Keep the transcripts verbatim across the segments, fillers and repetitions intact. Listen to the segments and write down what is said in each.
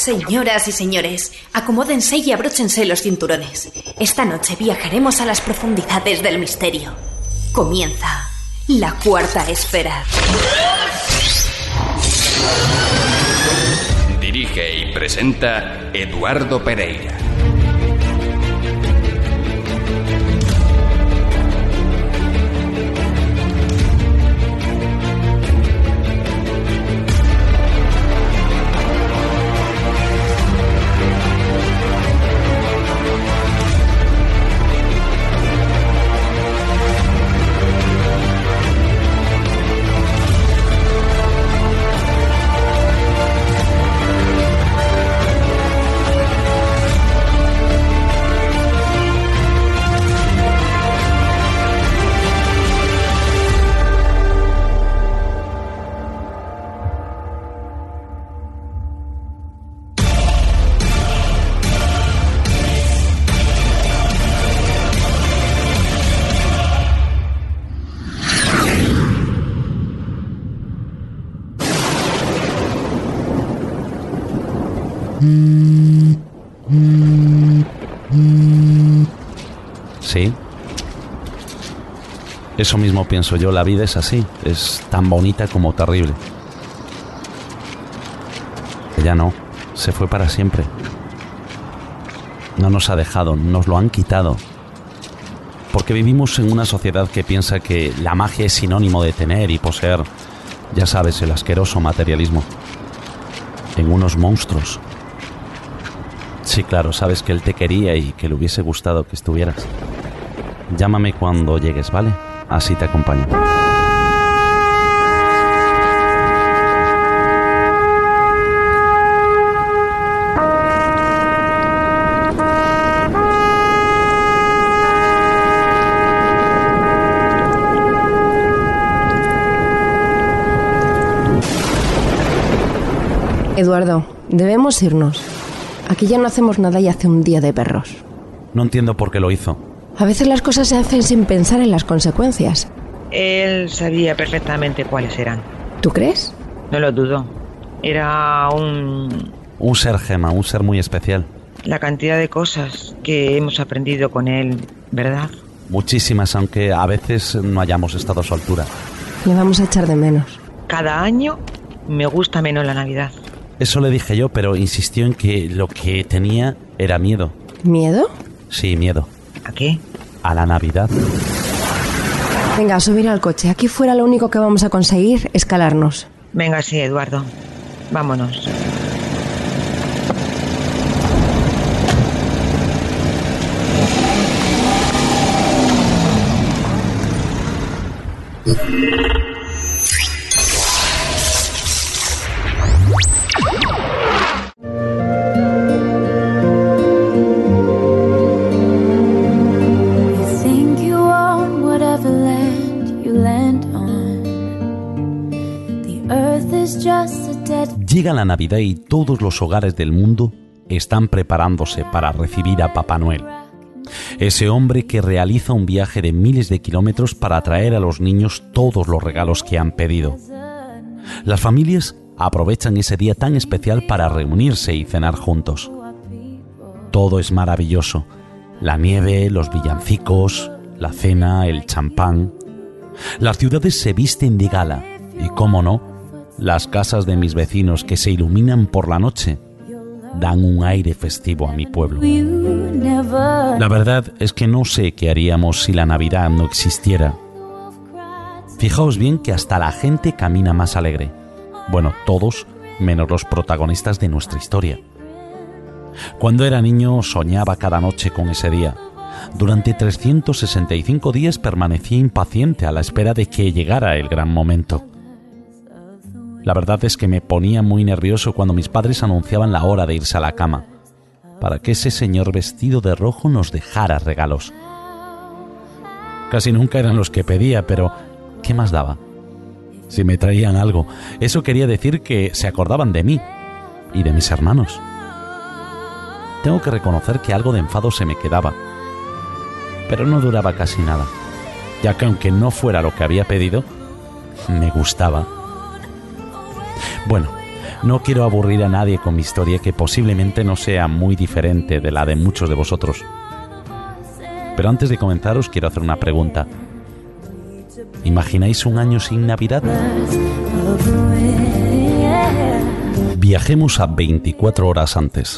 Señoras y señores, acomódense y abróchense los cinturones. Esta noche viajaremos a las profundidades del misterio. Comienza la cuarta esfera. Dirige y presenta Eduardo Pereira. Sí, eso mismo pienso yo. La vida es así, es tan bonita como terrible. Ella no, se fue para siempre. No nos ha dejado, nos lo han quitado. Porque vivimos en una sociedad que piensa que la magia es sinónimo de tener y poseer, ya sabes, el asqueroso materialismo. En unos monstruos. Sí, claro, sabes que él te quería y que le hubiese gustado que estuvieras. Llámame cuando llegues, ¿vale? Así te acompaño. Eduardo, debemos irnos. Aquí ya no hacemos nada y hace un día de perros. No entiendo por qué lo hizo. A veces las cosas se hacen sin pensar en las consecuencias. Él sabía perfectamente cuáles eran. ¿Tú crees? No lo dudo. Era un... Un ser, Gemma, un ser muy especial. La cantidad de cosas que hemos aprendido con él, ¿verdad? Muchísimas, aunque a veces no hayamos estado a su altura. Le vamos a echar de menos. Cada año me gusta menos la Navidad. Eso le dije yo, pero insistió en que lo que tenía era miedo. ¿Miedo? Sí, miedo. ¿A qué? A la Navidad. Venga, a subir al coche. Aquí fuera lo único que vamos a conseguir es calarnos. Venga, sí, Eduardo. Vámonos. Llega la Navidad y todos los hogares del mundo están preparándose para recibir a Papá Noel. Ese hombre que realiza un viaje de miles de kilómetros para traer a los niños todos los regalos que han pedido. Las familias aprovechan ese día tan especial para reunirse y cenar juntos. Todo es maravilloso. La nieve, los villancicos, la cena, el champán. Las ciudades se visten de gala y, cómo no, las casas de mis vecinos que se iluminan por la noche dan un aire festivo a mi pueblo. La verdad es que no sé qué haríamos si la Navidad no existiera. Fijaos bien que hasta la gente camina más alegre. Bueno, todos menos los protagonistas de nuestra historia. Cuando era niño soñaba cada noche con ese día. Durante trescientos sesenta y cinco días permanecí impaciente a la espera de que llegara el gran momento. La verdad es que me ponía muy nervioso cuando mis padres anunciaban la hora de irse a la cama, para que ese señor vestido de rojo nos dejara regalos. Casi nunca eran los que pedía, pero ¿qué más daba? Si me traían algo, eso quería decir que se acordaban de mí y de mis hermanos. Tengo que reconocer que algo de enfado se me quedaba, pero no duraba casi nada, ya que aunque no fuera lo que había pedido, me gustaba. Bueno, No quiero aburrir a nadie con mi historia, que posiblemente no sea muy diferente de la de muchos de vosotros. Pero antes de comenzar os quiero hacer una pregunta. ¿Imagináis un año sin Navidad? Viajemos a veinticuatro horas antes.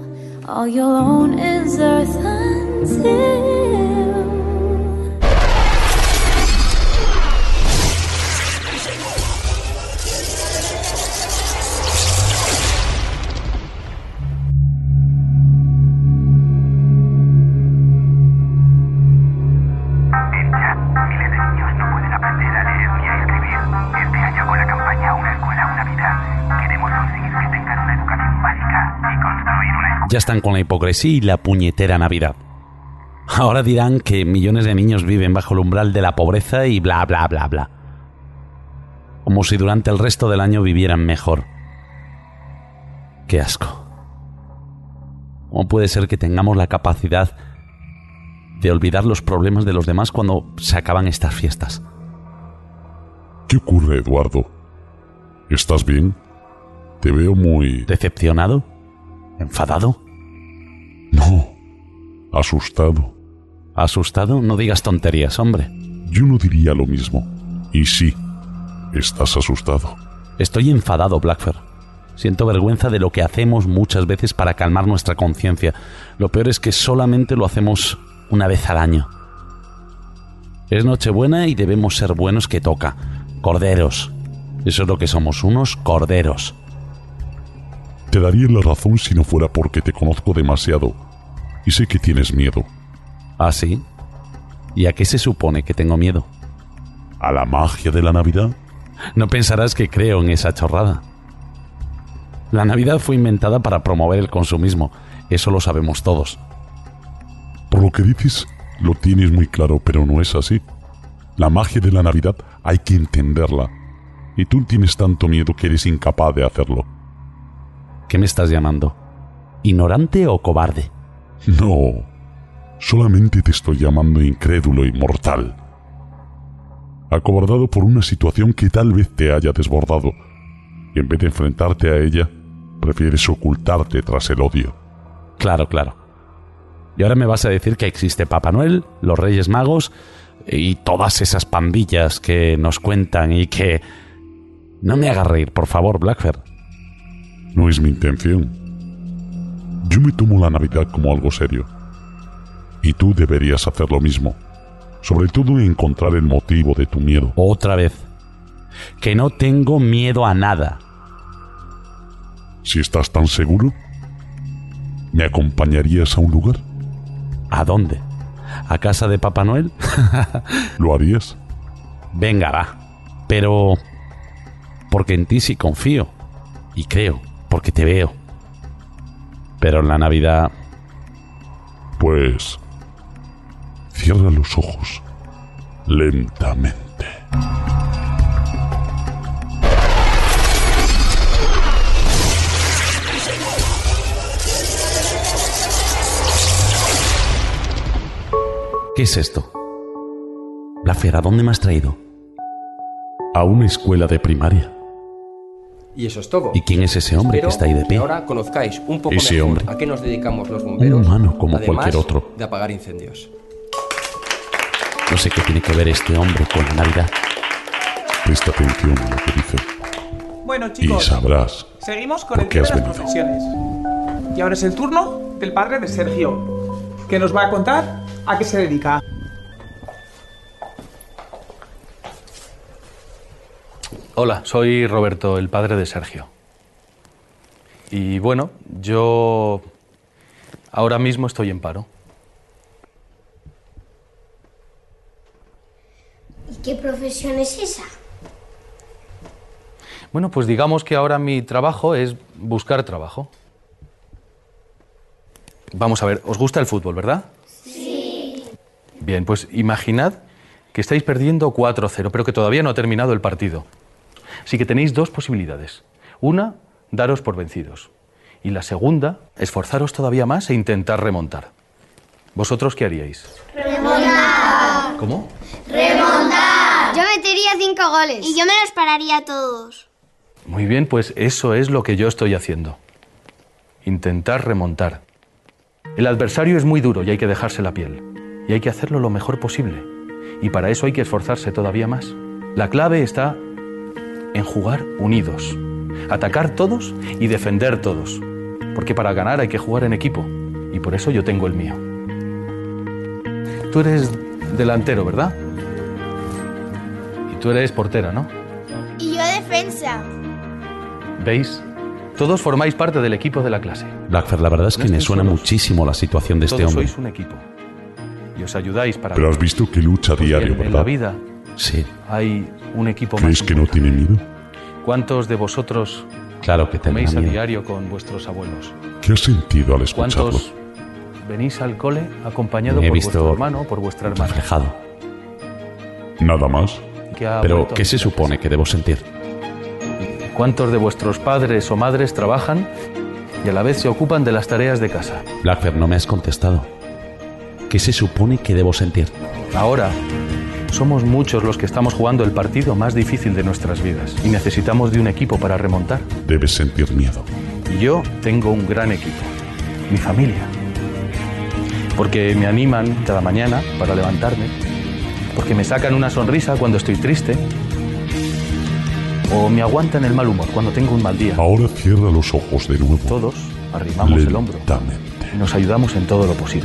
Ya están con la hipocresía y la puñetera Navidad. Ahora dirán que millones de niños viven bajo el umbral de la pobreza y bla bla bla bla. Como si durante el resto del año vivieran mejor. ¡Qué asco! ¿Cómo puede ser que tengamos la capacidad de olvidar los problemas de los demás cuando se acaban estas fiestas? ¿Qué ocurre, Eduardo? ¿Estás bien? Te veo muy... ¿Decepcionado? ¿Enfadado? No, asustado. ¿Asustado? No digas tonterías, hombre. Yo no diría lo mismo. Y sí, estás asustado. Estoy enfadado, Blackfur. Siento vergüenza de lo que hacemos muchas veces para calmar nuestra conciencia. Lo peor es que solamente lo hacemos una vez al año. Es Nochebuena y debemos ser buenos que toca. Corderos. Eso es lo que somos, unos corderos. Te daría la razón si no fuera porque te conozco demasiado y sé que tienes miedo. ¿Ah, sí? ¿Y a qué se supone que tengo miedo? ¿A la magia de la Navidad? No pensarás que creo en esa chorrada. La Navidad fue inventada para promover el consumismo. Eso lo sabemos todos. Por lo que dices, lo tienes muy claro, pero no es así. La magia de la Navidad hay que entenderla. Y tú tienes tanto miedo que eres incapaz de hacerlo. ¿Qué me estás llamando? ¿Ignorante o cobarde? No, solamente te estoy llamando incrédulo y mortal. Acobardado por una situación que tal vez te haya desbordado, y en vez de enfrentarte a ella, prefieres ocultarte tras el odio. Claro, claro. Y ahora me vas a decir que existe Papá Noel, los Reyes Magos y todas esas pandillas que nos cuentan y que... No me hagas reír, por favor, Blackfur. No es mi intención. Yo me tomo la Navidad como algo serio. Y tú deberías hacer lo mismo. Sobre todo encontrar el motivo de tu miedo. Otra vez. Que no tengo miedo a nada. Si estás tan seguro, ¿me acompañarías a un lugar? ¿A dónde? ¿A casa de Papá Noel? ¿Lo harías? Venga, va. Pero... porque en ti sí confío. Y creo. Porque te veo. Pero en la Navidad... Pues... cierra los ojos. Lentamente. ¿Qué es esto? Blackfur, ¿a dónde me has traído? A una escuela de primaria. Y eso es todo. ¿Y quién es ese hombre Espero que está ahí de pie? que ahora conozcáis un poco Ese mejor hombre. a qué nos dedicamos los bomberos. Un humano como además cualquier otro. de apagar incendios. No sé qué tiene que ver este hombre con la Navidad. Presta atención a lo que dice. Bueno, Y chicos, sabrás seguimos con por el qué tema has de las venido. profesiones. Y ahora es el turno del padre de Sergio, que nos va a contar a qué se dedica. Hola, soy Roberto, el padre de Sergio. Y bueno, yo ahora mismo estoy en paro. ¿Y qué profesión es esa? Bueno, pues digamos que ahora mi trabajo es buscar trabajo. Vamos a ver, ¿os gusta el fútbol, verdad? Sí. Bien, pues imaginad que estáis perdiendo cuatro cero, pero que todavía no ha terminado el partido. Así que tenéis dos posibilidades. Una, daros por vencidos. Y la segunda, esforzaros todavía más e intentar remontar. ¿Vosotros qué haríais? Remontar. ¿Cómo? Remontar. Yo metería cinco goles. Y yo me los pararía a todos. Muy bien, pues eso es lo que yo estoy haciendo. Intentar remontar. El adversario es muy duro y hay que dejarse la piel. Y hay que hacerlo lo mejor posible. Y para eso hay que esforzarse todavía más. La clave está en jugar unidos. Atacar todos y defender todos. Porque para ganar hay que jugar en equipo. Y por eso yo tengo el mío. Tú eres delantero, ¿verdad? Y tú eres portera, ¿no? Y yo defensa. ¿Veis? Todos formáis parte del equipo de la clase. Blackfer, la verdad es que me suena solos. muchísimo la situación de este Todos hombre. sois un equipo. Y os ayudáis para... Pero has visto que lucha a Pues diario, bien, en ¿verdad? la vida Sí, hay un equipo más. ¿Crees que no tiene miedo? ¿Cuántos de vosotros claro que tendrá coméis a miedo. diario con vuestros abuelos? ¿Qué has sentido al escucharlo? ¿Cuántos venís al cole acompañado Me he por visto vuestro hermano o por vuestra hermana? reflejado. Nada más. Que ha Pero, vuelto a ¿qué se visitarles? supone que debo sentir? ¿Cuántos de vuestros padres o madres trabajan y a la vez se ocupan de las tareas de casa? Blackfer, no me has contestado. ¿Qué se supone que debo sentir? Ahora somos muchos los que estamos jugando el partido más difícil de nuestras vidas y necesitamos de un equipo para remontar. Debes sentir miedo. Y yo tengo un gran equipo, mi familia. Porque me animan cada mañana para levantarme, porque me sacan una sonrisa cuando estoy triste, o me aguantan el mal humor cuando tengo un mal día. Ahora cierra los ojos de nuevo. Todos arrimamos el hombro Lentamente. y nos ayudamos en todo lo posible.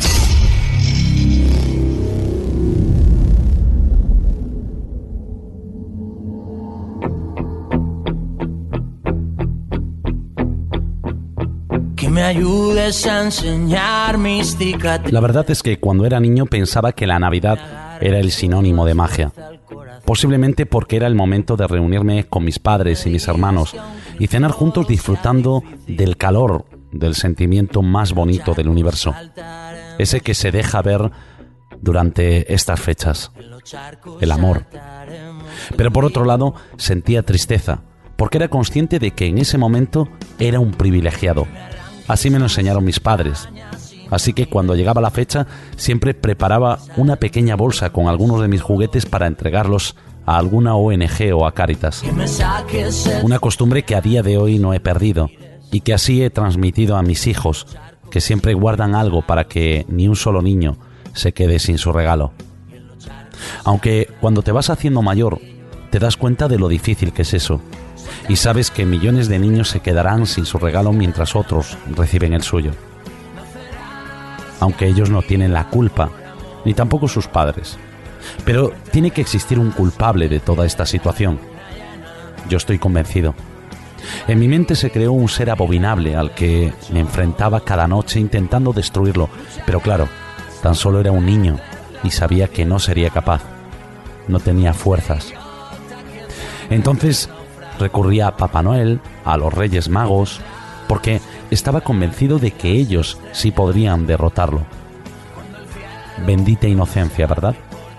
Que me ayudes a enseñar mis cicatrices. La verdad es que cuando era niño pensaba que la Navidad era el sinónimo de magia. Posiblemente porque era el momento de reunirme con mis padres y mis hermanos y cenar juntos disfrutando del calor, del sentimiento más bonito del universo. Ese que se deja ver durante estas fechas. El amor. Pero por otro lado, sentía tristeza, porque era consciente de que en ese momento era un privilegiado. Así me lo enseñaron mis padres. Así que cuando llegaba la fecha, siempre preparaba una pequeña bolsa con algunos de mis juguetes para entregarlos a alguna O N G o a Cáritas. Una costumbre que a día de hoy no he perdido y que así he transmitido a mis hijos, que siempre guardan algo para que ni un solo niño se quede sin su regalo. Aunque cuando te vas haciendo mayor, te das cuenta de lo difícil que es eso. Y sabes que millones de niños se quedarán sin su regalo mientras otros reciben el suyo. Aunque ellos no tienen la culpa, ni tampoco sus padres. Pero tiene que existir un culpable de toda esta situación. Yo estoy convencido. En mi mente se creó un ser abominable al que me enfrentaba cada noche intentando destruirlo. Pero claro, tan solo era un niño y sabía que no sería capaz. No tenía fuerzas. Entonces recurría a Papá Noel, a los Reyes Magos, porque estaba convencido de que ellos sí podrían derrotarlo. Bendita inocencia, ¿verdad?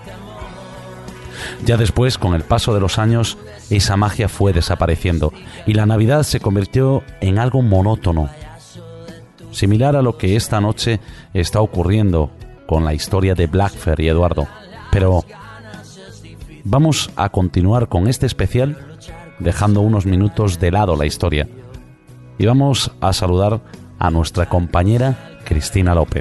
Ya después, con el paso de los años, esa magia fue desapareciendo y la Navidad se convirtió en algo monótono, similar a lo que esta noche está ocurriendo con la historia de Blackfer y Eduardo. Pero vamos a continuar con este especial dejando unos minutos de lado la historia y vamos a saludar a nuestra compañera Cristina López.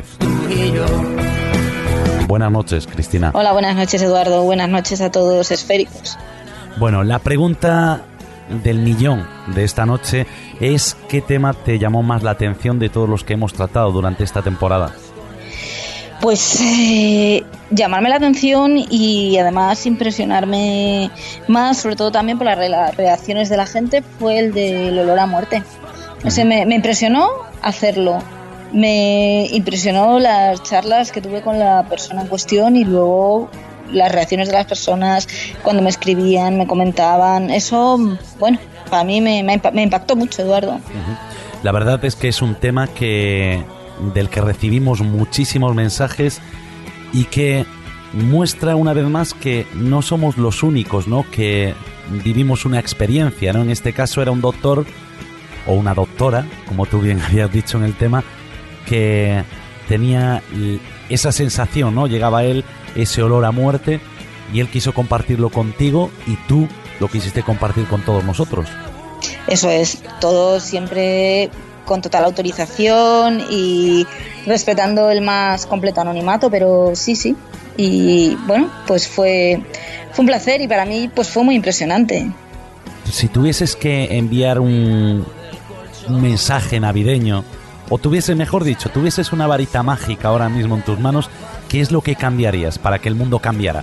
Buenas noches, Cristina. Hola, buenas noches, Eduardo. Buenas noches a todos esféricos. Bueno, la pregunta del millón de esta noche es: ¿qué tema te llamó más la atención de todos los que hemos tratado durante esta temporada? Pues eh, llamarme la atención y además impresionarme más, sobre todo también por las re- reacciones de la gente, fue el del olor a muerte. O sea, me, me impresionó hacerlo. Me impresionó las charlas que tuve con la persona en cuestión y luego las reacciones de las personas cuando me escribían, me comentaban. Eso, bueno, para mí me, me, me impactó mucho, Eduardo. Uh-huh. La verdad es que es un tema que del que recibimos muchísimos mensajes y que muestra una vez más que no somos los únicos, ¿no?, que vivimos una experiencia, ¿no? En este caso era un doctor o una doctora, como tú bien habías dicho en el tema, que tenía esa sensación, ¿no? Llegaba a él ese olor a muerte y él quiso compartirlo contigo y tú lo quisiste compartir con todos nosotros. Eso es, todo siempre con total autorización y respetando el más completo anonimato, pero sí, sí. Y bueno, pues fue, fue un placer y para mí pues fue muy impresionante. Si tuvieses que enviar un, un mensaje navideño, o tuvieses, mejor dicho, tuvieses una varita mágica ahora mismo en tus manos, ¿qué es lo que cambiarías para que el mundo cambiara?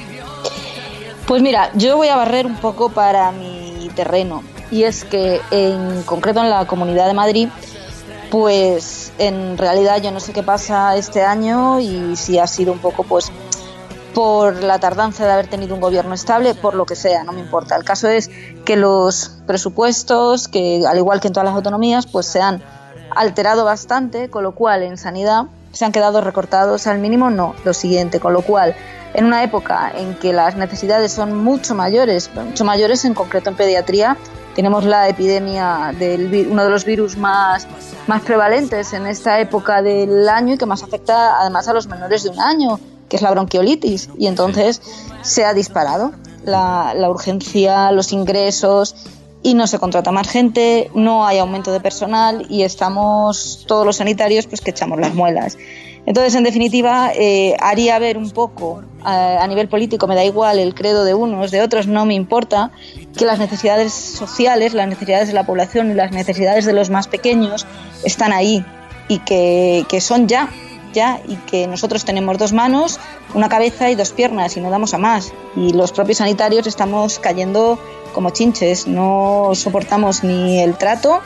Pues mira, yo voy a barrer un poco para mi terreno. Y es que en concreto en la Comunidad de Madrid, pues en realidad yo no sé qué pasa este año y si ha sido un poco pues por la tardanza de haber tenido un gobierno estable, por lo que sea, no me importa. El caso es que los presupuestos, que al igual que en todas las autonomías, pues se han alterado bastante, con lo cual en sanidad se han quedado recortados al mínimo, no, lo siguiente, con lo cual en una época en que las necesidades son mucho mayores, mucho mayores en concreto en pediatría. Tenemos la epidemia de uno de los virus más, más prevalentes en esta época del año y que más afecta además a los menores de un año, que es la bronquiolitis. Y entonces se ha disparado la, la urgencia, los ingresos y no se contrata más gente, no hay aumento de personal y estamos todos los sanitarios pues que echamos las muelas. Entonces, en definitiva, eh, haría ver un poco, eh, a nivel político, me da igual el credo de unos, de otros, no me importa, que las necesidades sociales, las necesidades de la población y las necesidades de los más pequeños están ahí y que, que son ya, ya, y que nosotros tenemos dos manos, una cabeza y dos piernas y no damos a más. Y los propios sanitarios estamos cayendo como chinches, no soportamos ni el trato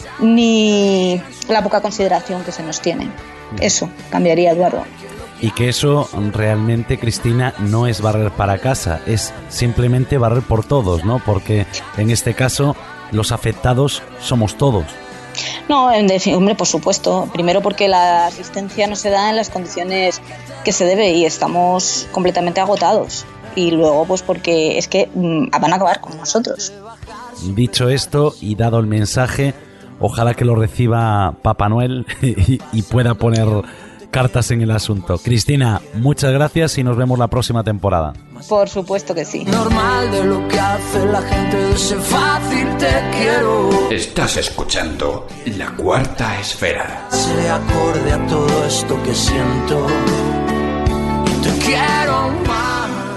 ni la poca consideración que se nos tiene. Eso cambiaría, Eduardo. Y que eso realmente, Cristina, no es barrer para casa, es simplemente barrer por todos, ¿no? Porque en este caso los afectados somos todos. No, en definitiva, hombre, por supuesto. Primero porque la asistencia no se da en las condiciones que se debe y estamos completamente agotados. Y luego, pues porque es que mmm, van a acabar con nosotros. Dicho esto y dado el mensaje, ojalá que lo reciba Papá Noel y, y pueda poner cartas en el asunto. Cristina, muchas gracias y nos vemos la próxima temporada. Por supuesto que sí. Normal de lo que hace la gente, ese fácil te quiero. Estás escuchando La Cuarta Esfera. Se acorde a todo esto que siento y te quiero más.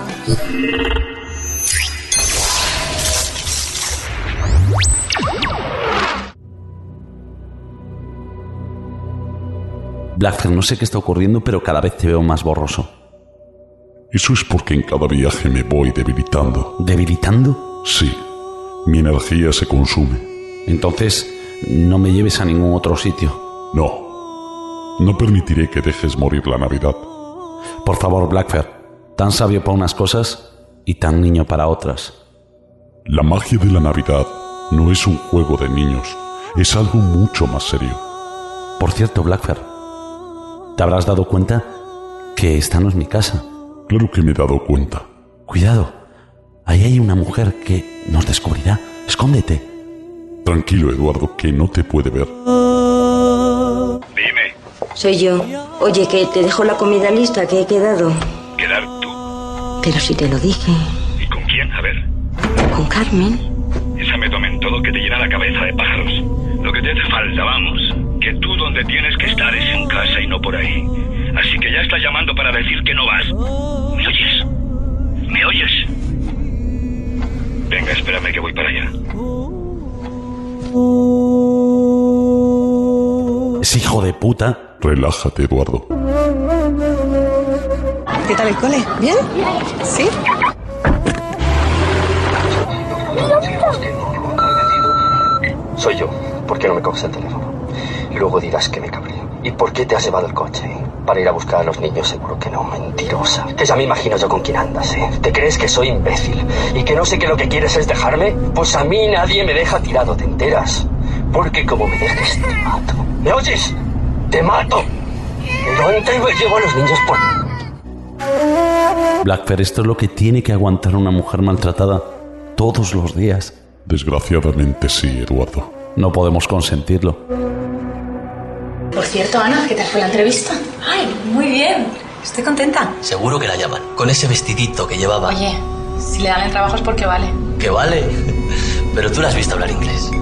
Blackford, no sé qué está ocurriendo, pero cada vez te veo más borroso. Eso es porque en cada viaje me voy debilitando. ¿Debilitando? Sí, mi energía se consume. Entonces, no me lleves a ningún otro sitio. No, no permitiré que dejes morir la Navidad. Por favor, Blackford, tan sabio para unas cosas y tan niño para otras. La magia de la Navidad no es un juego de niños, es algo mucho más serio. Por cierto, Blackford, ¿te habrás dado cuenta que esta no es mi casa? Claro que me he dado cuenta. Cuidado, ahí hay una mujer que nos descubrirá. Escóndete. Tranquilo, Eduardo, que no te puede ver. Dime. Soy yo. Oye, que te dejo la comida lista, que he quedado. ¿Quedar tú? Pero si te lo dije. ¿Y con quién? A ver. Con Carmen. Esa me tomen todo que te llena la cabeza de pájaros. Lo que te hace falta, vamos. Que tú donde tienes que estar es en casa y no por ahí. Así que ya estás llamando para decir que no vas. ¿Me oyes? ¿Me oyes? Venga, espérame que voy para allá. Ese hijo de puta. Relájate, Eduardo. ¿Qué tal el cole? ¿Bien? ¿Sí? Soy yo. ¿Por qué no me coges el teléfono? Luego dirás que me cabreo. ¿Y por qué te has llevado el coche? ¿Para ir a buscar a los niños? Seguro que no, mentirosa. Que ya me imagino yo con quién andas, ¿eh? ¿Te crees que soy imbécil? ¿Y que no sé que lo que quieres es dejarme? Pues a mí nadie me deja tirado, ¿te enteras? Porque como me dejes, te mato. ¿Me oyes? ¡Te mato! No entro y me llevo a los niños por... Blackford, esto es lo que tiene que aguantar una mujer maltratada todos los días. Desgraciadamente sí, Eduardo. No podemos consentirlo. Por cierto, Ana, ¿qué tal fue la entrevista? Ay, muy bien. Estoy contenta. Seguro que la llaman, con ese vestidito que llevaba. Oye, si le dan el trabajo es porque vale. ¿Que vale? Pero tú la has visto hablar inglés.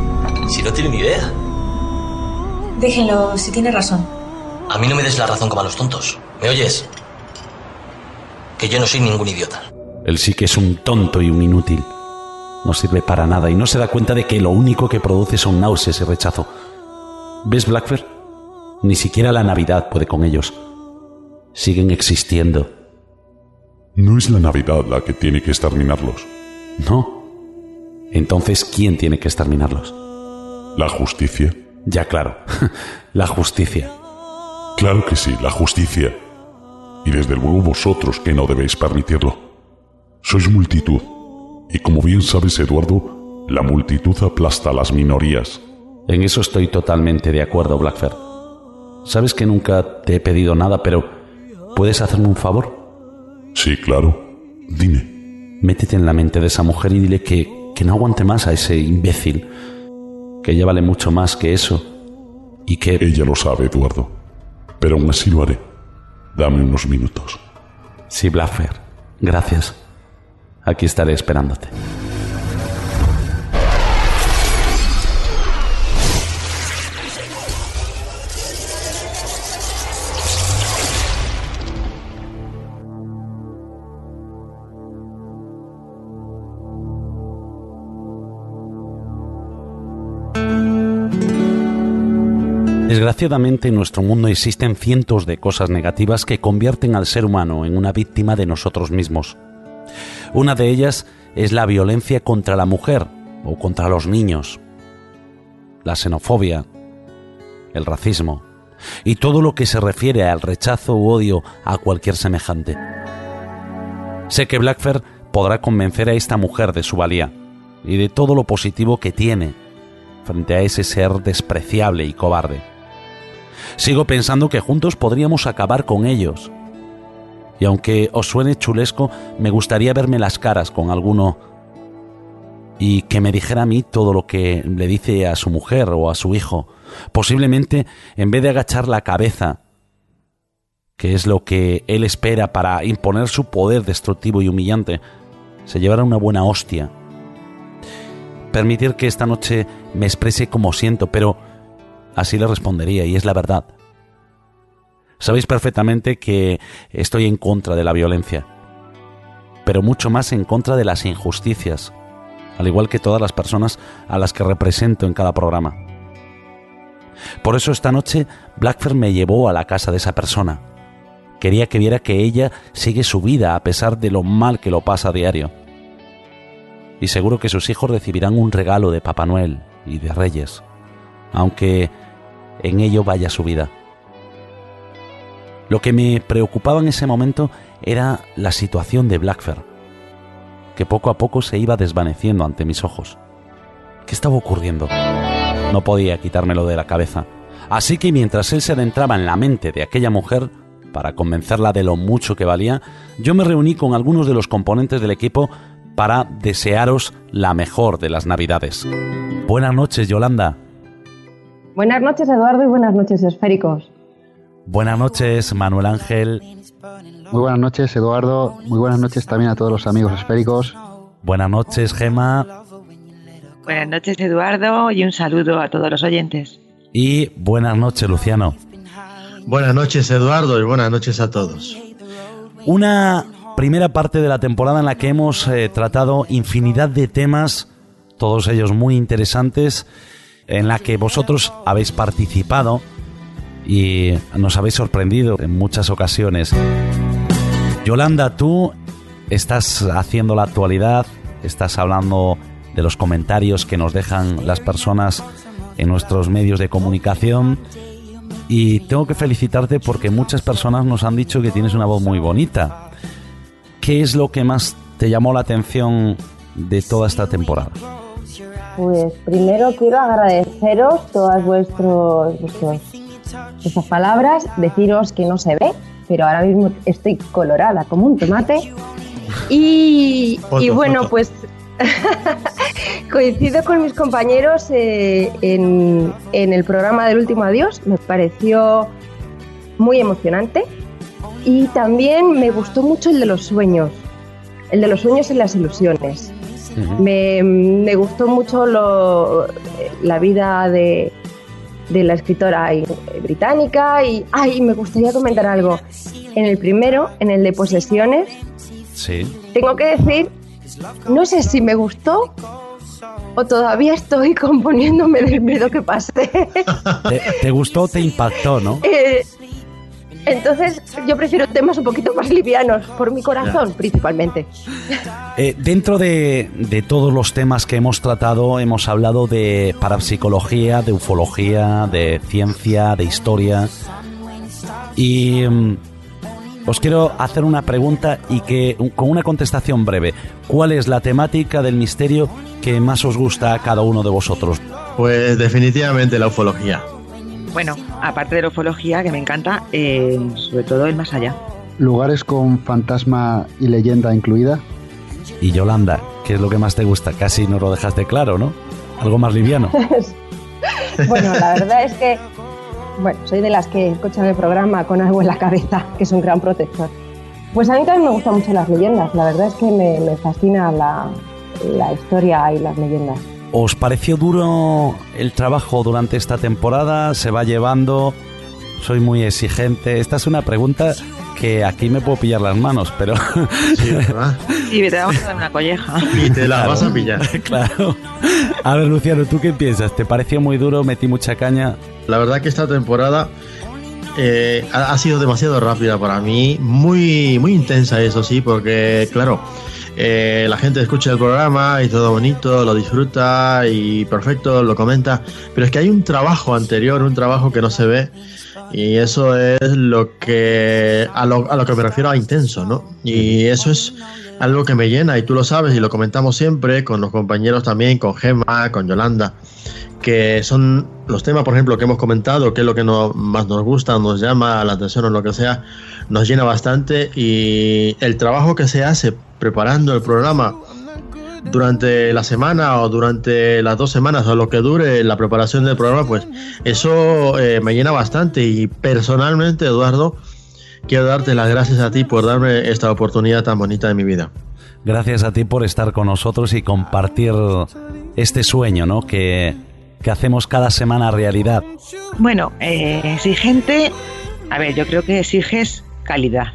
Si no tiene ni idea. Déjenlo, si tiene razón. A mí no me des la razón como a los tontos. ¿Me oyes? Que yo no soy ningún idiota. Él sí que es un tonto y un inútil. No sirve para nada y no se da cuenta de que lo único que produce son náuseas y rechazo. ¿Ves, Blackford? Ni siquiera la Navidad puede con ellos. Siguen existiendo. No es la Navidad la que tiene que exterminarlos. No. Entonces, ¿quién tiene que exterminarlos? ¿La justicia? Ya, claro. La justicia. Claro que sí, la justicia. Y desde luego vosotros que no debéis permitirlo. Sois multitud. Y como bien sabes, Eduardo, la multitud aplasta a las minorías. En eso estoy totalmente de acuerdo, Blackford. Sabes que nunca te he pedido nada, pero ¿puedes hacerme un favor? Sí, claro. Dime. Métete en la mente de esa mujer y dile que, que no aguante más a ese imbécil. Que ella vale mucho más que eso. Y que... Ella lo sabe, Eduardo. Pero aún así lo haré. Dame unos minutos. Sí, Blackford. Gracias. Aquí estaré esperándote. Desgraciadamente en nuestro mundo existen cientos de cosas negativas que convierten al ser humano en una víctima de nosotros mismos. Una de ellas es la violencia contra la mujer o contra los niños, la xenofobia, el racismo y todo lo que se refiere al rechazo u odio a cualquier semejante. Sé que Blackford podrá convencer a esta mujer de su valía y de todo lo positivo que tiene frente a ese ser despreciable y cobarde. Sigo pensando que juntos podríamos acabar con ellos. Y aunque os suene chulesco, me gustaría verme las caras con alguno y que me dijera a mí todo lo que le dice a su mujer o a su hijo. Posiblemente, en vez de agachar la cabeza, que es lo que él espera para imponer su poder destructivo y humillante, se llevara una buena hostia. Permitir que esta noche me exprese como siento, pero así le respondería, y es la verdad. Sabéis perfectamente que estoy en contra de la violencia, pero mucho más en contra de las injusticias, al igual que todas las personas a las que represento en cada programa. Por eso esta noche Blackford me llevó a la casa de esa persona. Quería que viera que ella sigue su vida a pesar de lo mal que lo pasa a diario. Y seguro que sus hijos recibirán un regalo de Papá Noel y de Reyes, aunque en ello vaya su vida. Lo que me preocupaba en ese momento era la situación de Blackford, que poco a poco se iba desvaneciendo ante mis ojos. ¿Qué estaba ocurriendo? No podía quitármelo de la cabeza. Así que mientras él se adentraba en la mente de aquella mujer, para convencerla de lo mucho que valía, yo me reuní con algunos de los componentes del equipo para desearos la mejor de las Navidades. Buenas noches, Yolanda. Buenas noches, Eduardo, y buenas noches, esféricos. Buenas noches, Manuel Ángel. Muy buenas noches, Eduardo. Muy buenas noches también a todos los amigos esféricos. Buenas noches, Gema. Buenas noches, Eduardo, y un saludo a todos los oyentes. Y buenas noches, Luciano. Buenas noches, Eduardo, y buenas noches a todos. Una primera parte de la temporada en la que hemos eh, tratado infinidad de temas, todos ellos muy interesantes, en la que vosotros habéis participado y nos habéis sorprendido en muchas ocasiones. Yolanda, tú estás haciendo la actualidad, estás hablando de los comentarios que nos dejan las personas en nuestros medios de comunicación, y tengo que felicitarte porque muchas personas nos han dicho que tienes una voz muy bonita. ¿Qué es lo que más te llamó la atención de toda esta temporada? Pues primero quiero agradeceros todas vuestros, vuestros, vuestras palabras, deciros que no se ve, pero ahora mismo estoy colorada como un tomate. Y, foto, y bueno, foto. Pues coincido con mis compañeros eh, en, en el programa del último adiós. Me pareció muy emocionante y también me gustó mucho el de los sueños, el de los sueños y las ilusiones. Uh-huh. Me, me gustó mucho lo, la vida de, de la escritora británica y ay, me gustaría comentar algo. En el primero, en el de Posesiones, sí. tengo que decir, no sé si me gustó o todavía estoy componiéndome del miedo que pasé. ¿Te, te gustó o te impactó, no? Eh, entonces yo prefiero temas un poquito más livianos, por mi corazón, yeah. principalmente. Eh, dentro de, de todos los temas que hemos tratado, hemos hablado de parapsicología, de ufología, de ciencia, de historia. Y um, os quiero hacer una pregunta y que con una contestación breve. ¿Cuál es la temática del misterio que más os gusta a cada uno de vosotros? Pues definitivamente la ufología. Bueno, aparte de la ufología, que me encanta, eh, sobre todo el más allá. ¿Lugares con fantasma y leyenda incluida? Y Yolanda, ¿qué es lo que más te gusta? Casi nos lo dejaste claro, ¿no? Algo más liviano. Bueno, la verdad es que bueno, soy de las que escuchan el programa con algo en la cabeza, que es un gran protector. Pues a mí también me gustan mucho las leyendas. La verdad es que me, me fascina la, la historia y las leyendas. ¿Os pareció duro el trabajo durante esta temporada? ¿Se va llevando? ¿Soy muy exigente? Esta es una pregunta que aquí me puedo pillar las manos, pero... Sí, ¿verdad? Sí, te vamos a dar una colleja. Y te la claro, vas a pillar. Claro. A ver, Luciano, ¿tú qué piensas? ¿Te pareció muy duro? ¿Metí mucha caña? La verdad que esta temporada eh, ha, ha sido demasiado rápida para mí. Muy, muy intensa, eso sí, porque, claro... Eh, la gente escucha el programa y todo bonito, lo disfruta y perfecto, lo comenta, pero es que hay un trabajo anterior, un trabajo que no se ve y eso es lo que a lo, a lo que me refiero a intenso, ¿no? Y eso es algo que me llena y tú lo sabes y lo comentamos siempre con los compañeros también, con Gemma, con Yolanda, que son los temas, por ejemplo, que hemos comentado, que es lo que no, más nos gusta, nos llama la atención o lo que sea, nos llena bastante y el trabajo que se hace preparando el programa durante la semana o durante las dos semanas o lo que dure la preparación del programa, pues eso eh, me llena bastante y personalmente, Eduardo, quiero darte las gracias a ti por darme esta oportunidad tan bonita de mi vida. Gracias a ti por estar con nosotros y compartir este sueño, ¿no? que, que hacemos cada semana realidad. Bueno, eh, exigente, a ver, yo creo que exiges calidad.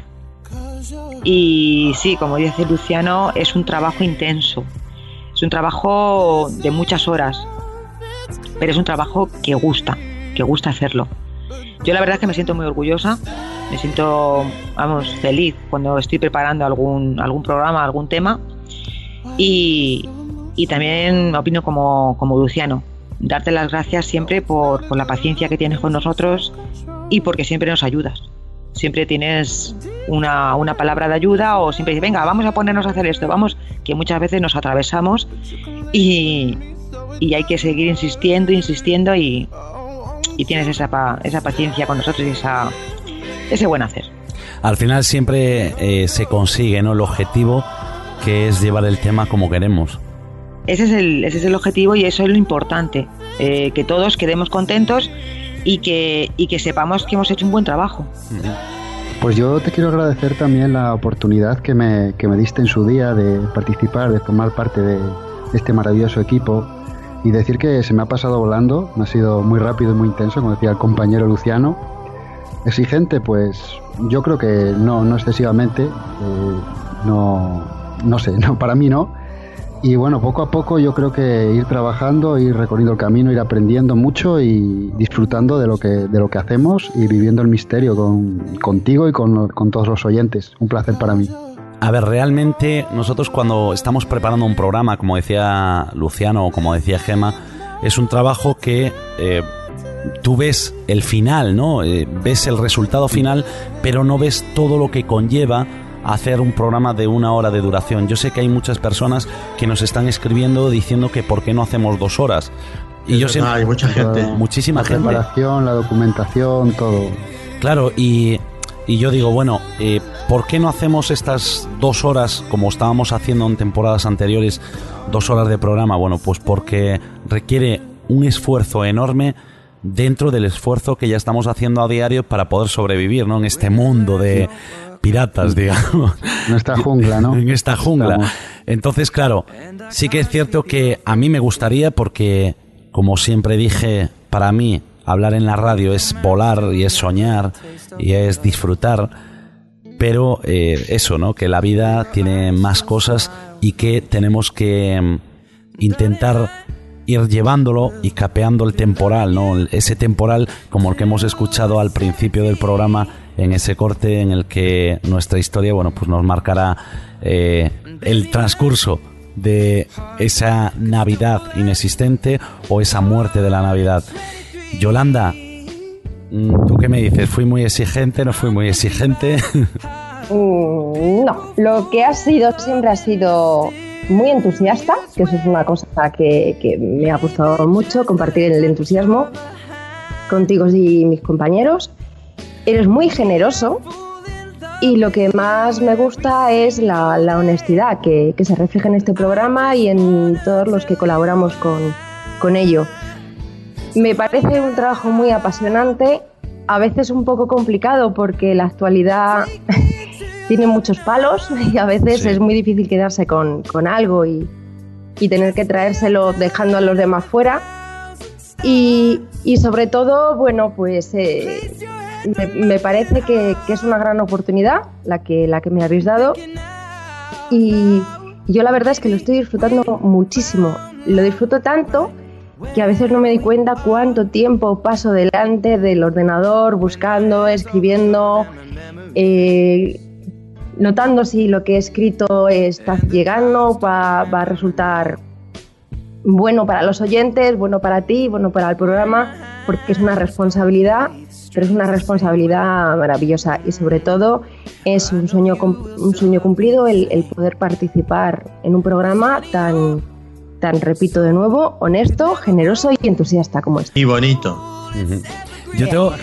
Y sí, como dice Luciano, es un trabajo intenso, es un trabajo de muchas horas, pero es un trabajo que gusta, que gusta hacerlo. Yo la verdad es que me siento muy orgullosa, me siento, vamos, feliz cuando estoy preparando algún, algún programa, algún tema y, y también opino como, como Luciano, darte las gracias siempre por, por la paciencia que tienes con nosotros y porque siempre nos ayudas. Siempre tienes una, una palabra de ayuda o siempre dices, venga, vamos a ponernos a hacer esto, vamos, que muchas veces nos atravesamos y, y hay que seguir insistiendo, insistiendo y, y tienes esa, pa, esa paciencia con nosotros y esa, ese buen hacer. Al final siempre eh, se consigue, ¿no?, el objetivo, que es llevar el tema como queremos. Ese es el, ese es el objetivo y eso es lo importante, eh, que todos quedemos contentos y que, y que sepamos que hemos hecho un buen trabajo. Pues yo te quiero agradecer también la oportunidad que me, que me diste en su día de participar, de formar parte de este maravilloso equipo y decir que se me ha pasado volando, me ha sido muy rápido y muy intenso, como decía el compañero Luciano. Exigente, pues yo creo que no, no excesivamente, eh, no, no sé, no, para mí no. Y bueno, poco a poco yo creo que ir trabajando, ir recorriendo el camino, ir aprendiendo mucho y disfrutando de lo que, de lo que hacemos y viviendo el misterio con, contigo y con, con todos los oyentes. Un placer para mí. A ver, realmente nosotros cuando estamos preparando un programa, como decía Luciano o como decía Gemma, es un trabajo que eh, tú ves el final, ¿no? Eh, ves el resultado final, pero no ves todo lo que conlleva hacer un programa de una hora de duración. Yo sé que hay muchas personas que nos están escribiendo diciendo que por qué no hacemos dos horas. Y es yo verdad, siempre, hay mucha gente, muchísima la gente. La preparación, la documentación, todo. Claro, y, y yo digo, bueno, eh, ¿por qué no hacemos estas dos horas como estábamos haciendo en temporadas anteriores, dos horas de programa? Bueno, pues porque requiere un esfuerzo enorme dentro del esfuerzo que ya estamos haciendo a diario para poder sobrevivir, ¿no?, en este mundo de piratas, digamos. En esta jungla, ¿no? En esta jungla. Estamos. Entonces, claro, sí que es cierto que a mí me gustaría porque, como siempre dije, para mí hablar en la radio es volar y es soñar y es disfrutar, pero eh, eso, ¿no? Que la vida tiene más cosas y que tenemos que um, intentar ir llevándolo y capeando el temporal, ¿no? Ese temporal como el que hemos escuchado al principio del programa, en ese corte en el que nuestra historia, bueno, pues nos marcará eh, el transcurso de esa Navidad inexistente o esa muerte de la Navidad. Yolanda, ¿tú qué me dices? ¿Fui muy exigente? ¿No fui muy exigente? Mm, no, lo que has sido siempre ha sido muy entusiasta, que eso es una cosa que, que me ha gustado mucho, compartir el entusiasmo contigo y mis compañeros. Eres muy generoso y lo que más me gusta es la, la honestidad que, que se refleja en este programa y en todos los que colaboramos con, con ello. Me parece un trabajo muy apasionante, a veces un poco complicado porque la actualidad tiene muchos palos y a veces sí. Es muy difícil quedarse con, con algo y, y tener que traérselo dejando a los demás fuera. Y, y sobre todo, bueno, pues eh, me, me parece que, que es una gran oportunidad la que, la que me habéis dado y yo la verdad es que lo estoy disfrutando muchísimo. Lo disfruto tanto que a veces no me doy cuenta cuánto tiempo paso delante del ordenador buscando, escribiendo, eh, notando si lo que he escrito está llegando, va, va a resultar bueno para los oyentes, bueno para ti, bueno para el programa, porque es una responsabilidad, pero es una responsabilidad maravillosa y sobre todo es un sueño, un sueño cumplido el, el poder participar en un programa tan, tan, repito de nuevo, honesto, generoso y entusiasta como este. Y bonito. Uh-huh. Yo tengo,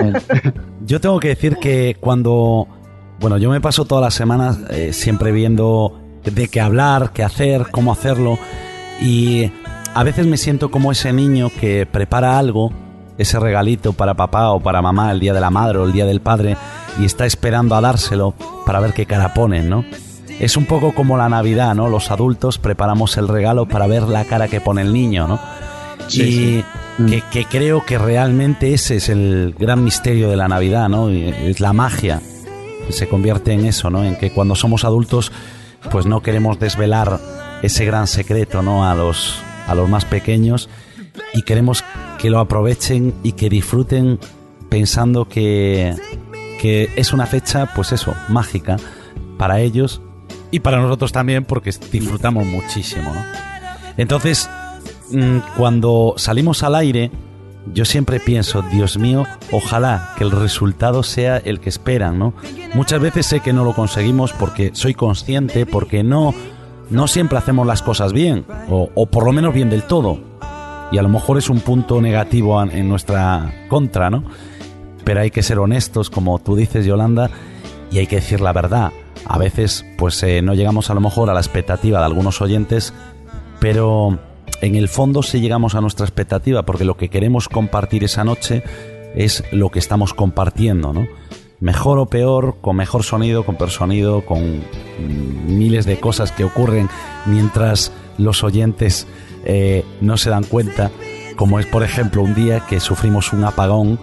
yo tengo que decir que cuando, bueno, yo me paso todas las semanas eh, siempre viendo de qué hablar, qué hacer, cómo hacerlo. Y a veces me siento como ese niño que prepara algo, ese regalito para papá o para mamá el día de la madre o el día del padre y está esperando a dárselo para ver qué cara ponen, ¿no? Es un poco como la Navidad, ¿no? Los adultos preparamos el regalo para ver la cara que pone el niño, ¿no? Sí, y sí. Que, que creo que realmente ese es el gran misterio de la Navidad, ¿no? Y es la magia que se convierte en eso, ¿no? En que cuando somos adultos pues no queremos desvelar ese gran secreto, ¿no? A los, a los más pequeños y queremos que lo aprovechen y que disfruten pensando que, que es una fecha, pues eso, mágica para ellos y para nosotros también porque disfrutamos muchísimo, ¿no? Entonces, cuando salimos al aire, yo siempre pienso, Dios mío, ojalá que el resultado sea el que esperan, ¿no? Muchas veces sé que no lo conseguimos porque soy consciente, porque no... No siempre hacemos las cosas bien, o, o por lo menos bien del todo. Y a lo mejor es un punto negativo en nuestra contra, ¿no? Pero hay que ser honestos, como tú dices, Yolanda, y hay que decir la verdad. A veces, pues eh, no llegamos a lo mejor a la expectativa de algunos oyentes, pero en el fondo sí llegamos a nuestra expectativa, porque lo que queremos compartir esa noche es lo que estamos compartiendo, ¿no? Mejor o peor, con mejor sonido, con peor sonido, con miles de cosas que ocurren mientras los oyentes eh, no se dan cuenta, como es por ejemplo un día que sufrimos un apagón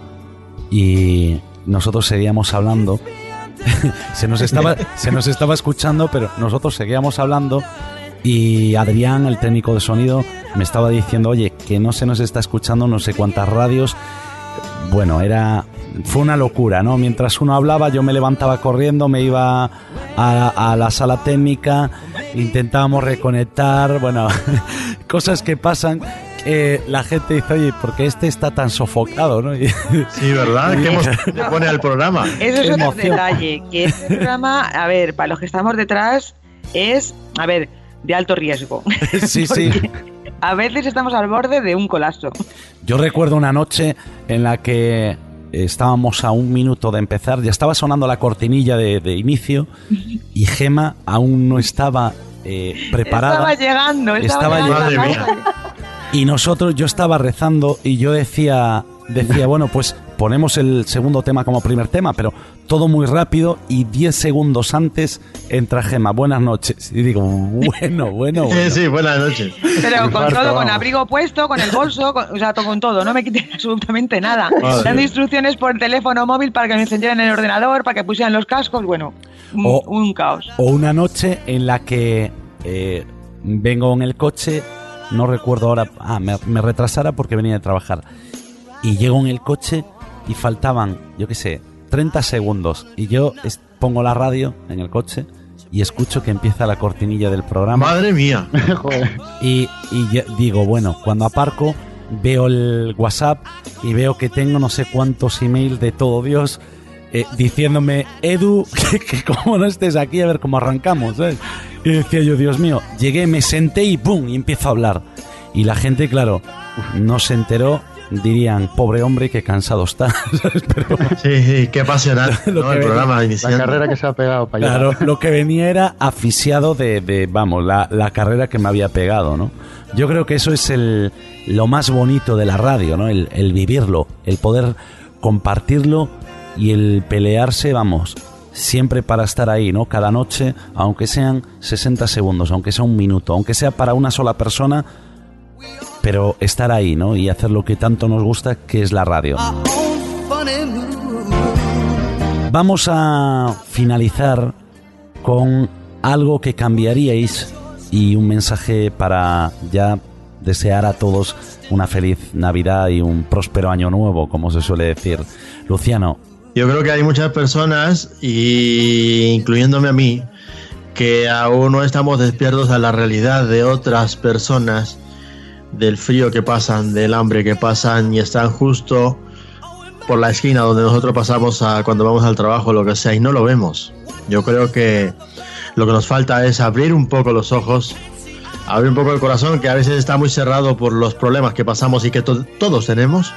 y nosotros seguíamos hablando, se nos estaba, se nos estaba escuchando, pero nosotros seguíamos hablando y Adrián, el técnico de sonido, me estaba diciendo, oye, que no se nos está escuchando no sé cuántas radios. Bueno, era... Fue una locura, ¿no? Mientras uno hablaba, yo me levantaba corriendo, me iba a, a la sala técnica, intentábamos reconectar, bueno, cosas que pasan que la gente dice, oye, ¿por qué este está tan sofocado, no? Y, sí, ¿verdad? ¿Qué emoción le pone al programa? Eso es otro detalle, que este programa, a ver, para los que estamos detrás, es, a ver, de alto riesgo. Sí, sí. A veces estamos al borde de un colapso. Yo recuerdo una noche en la que estábamos a un minuto de empezar, ya estaba sonando la cortinilla de, de inicio y Gema aún no estaba eh, preparada. Estaba llegando, estaba, estaba llegando. Y nosotros, yo estaba rezando y yo decía, decía, bueno, pues ponemos el segundo tema como primer tema, pero todo muy rápido y diez segundos antes entra Gemma. Buenas noches. Y digo, bueno, bueno, bueno. Sí, sí, buenas noches. Pero con todo, con abrigo puesto, con el bolso, con, o sea, todo, con todo. No me quiten absolutamente nada. Madre. Dando instrucciones por teléfono móvil para que me encendieran el ordenador, para que pusieran los cascos. Bueno, un, o, un caos. O una noche en la que eh, vengo en el coche, no recuerdo ahora, ah, me, me retrasara porque venía de trabajar. Y llego en el coche y faltaban, yo qué sé, treinta segundos. Y yo es, pongo la radio en el coche y escucho que empieza la cortinilla del programa. ¡Madre mía! y, y yo digo, bueno, cuando aparco, veo el WhatsApp y veo que tengo no sé cuántos emails de todo Dios eh, diciéndome, Edu, que, que como no estés aquí, a ver cómo arrancamos, ¿sabes? Y decía yo, Dios mío, llegué, me senté y ¡pum! Y empiezo a hablar. Y la gente, claro, no se enteró. Dirían, pobre hombre, qué cansado está. Pero, sí, sí, qué apasionante, ¿no? El venía, programa inicial. La carrera que se ha pegado para allá. Claro, llegar. lo que venía era asfixiado de, de vamos, la, la carrera que me había pegado, ¿no? Yo creo que eso es el, lo más bonito de la radio, ¿no? El, el vivirlo, el poder compartirlo y el pelearse, vamos, siempre para estar ahí, ¿no? Cada noche, aunque sean sesenta segundos, aunque sea un minuto, aunque sea para una sola persona, pero estar ahí, ¿no? Y hacer lo que tanto nos gusta, que es la radio. Vamos a finalizar con algo que cambiaríais y un mensaje para ya desear a todos una feliz Navidad y un próspero año nuevo, como se suele decir. Luciano. Yo creo que hay muchas personas, y incluyéndome a mí, que aún no estamos despiertos a la realidad de otras personas, del frío que pasan, del hambre que pasan y están justo por la esquina donde nosotros pasamos a, cuando vamos al trabajo, lo que sea, y no lo vemos. Yo creo que lo que nos falta es abrir un poco los ojos, abrir un poco el corazón, que a veces está muy cerrado por los problemas que pasamos y que to- todos tenemos,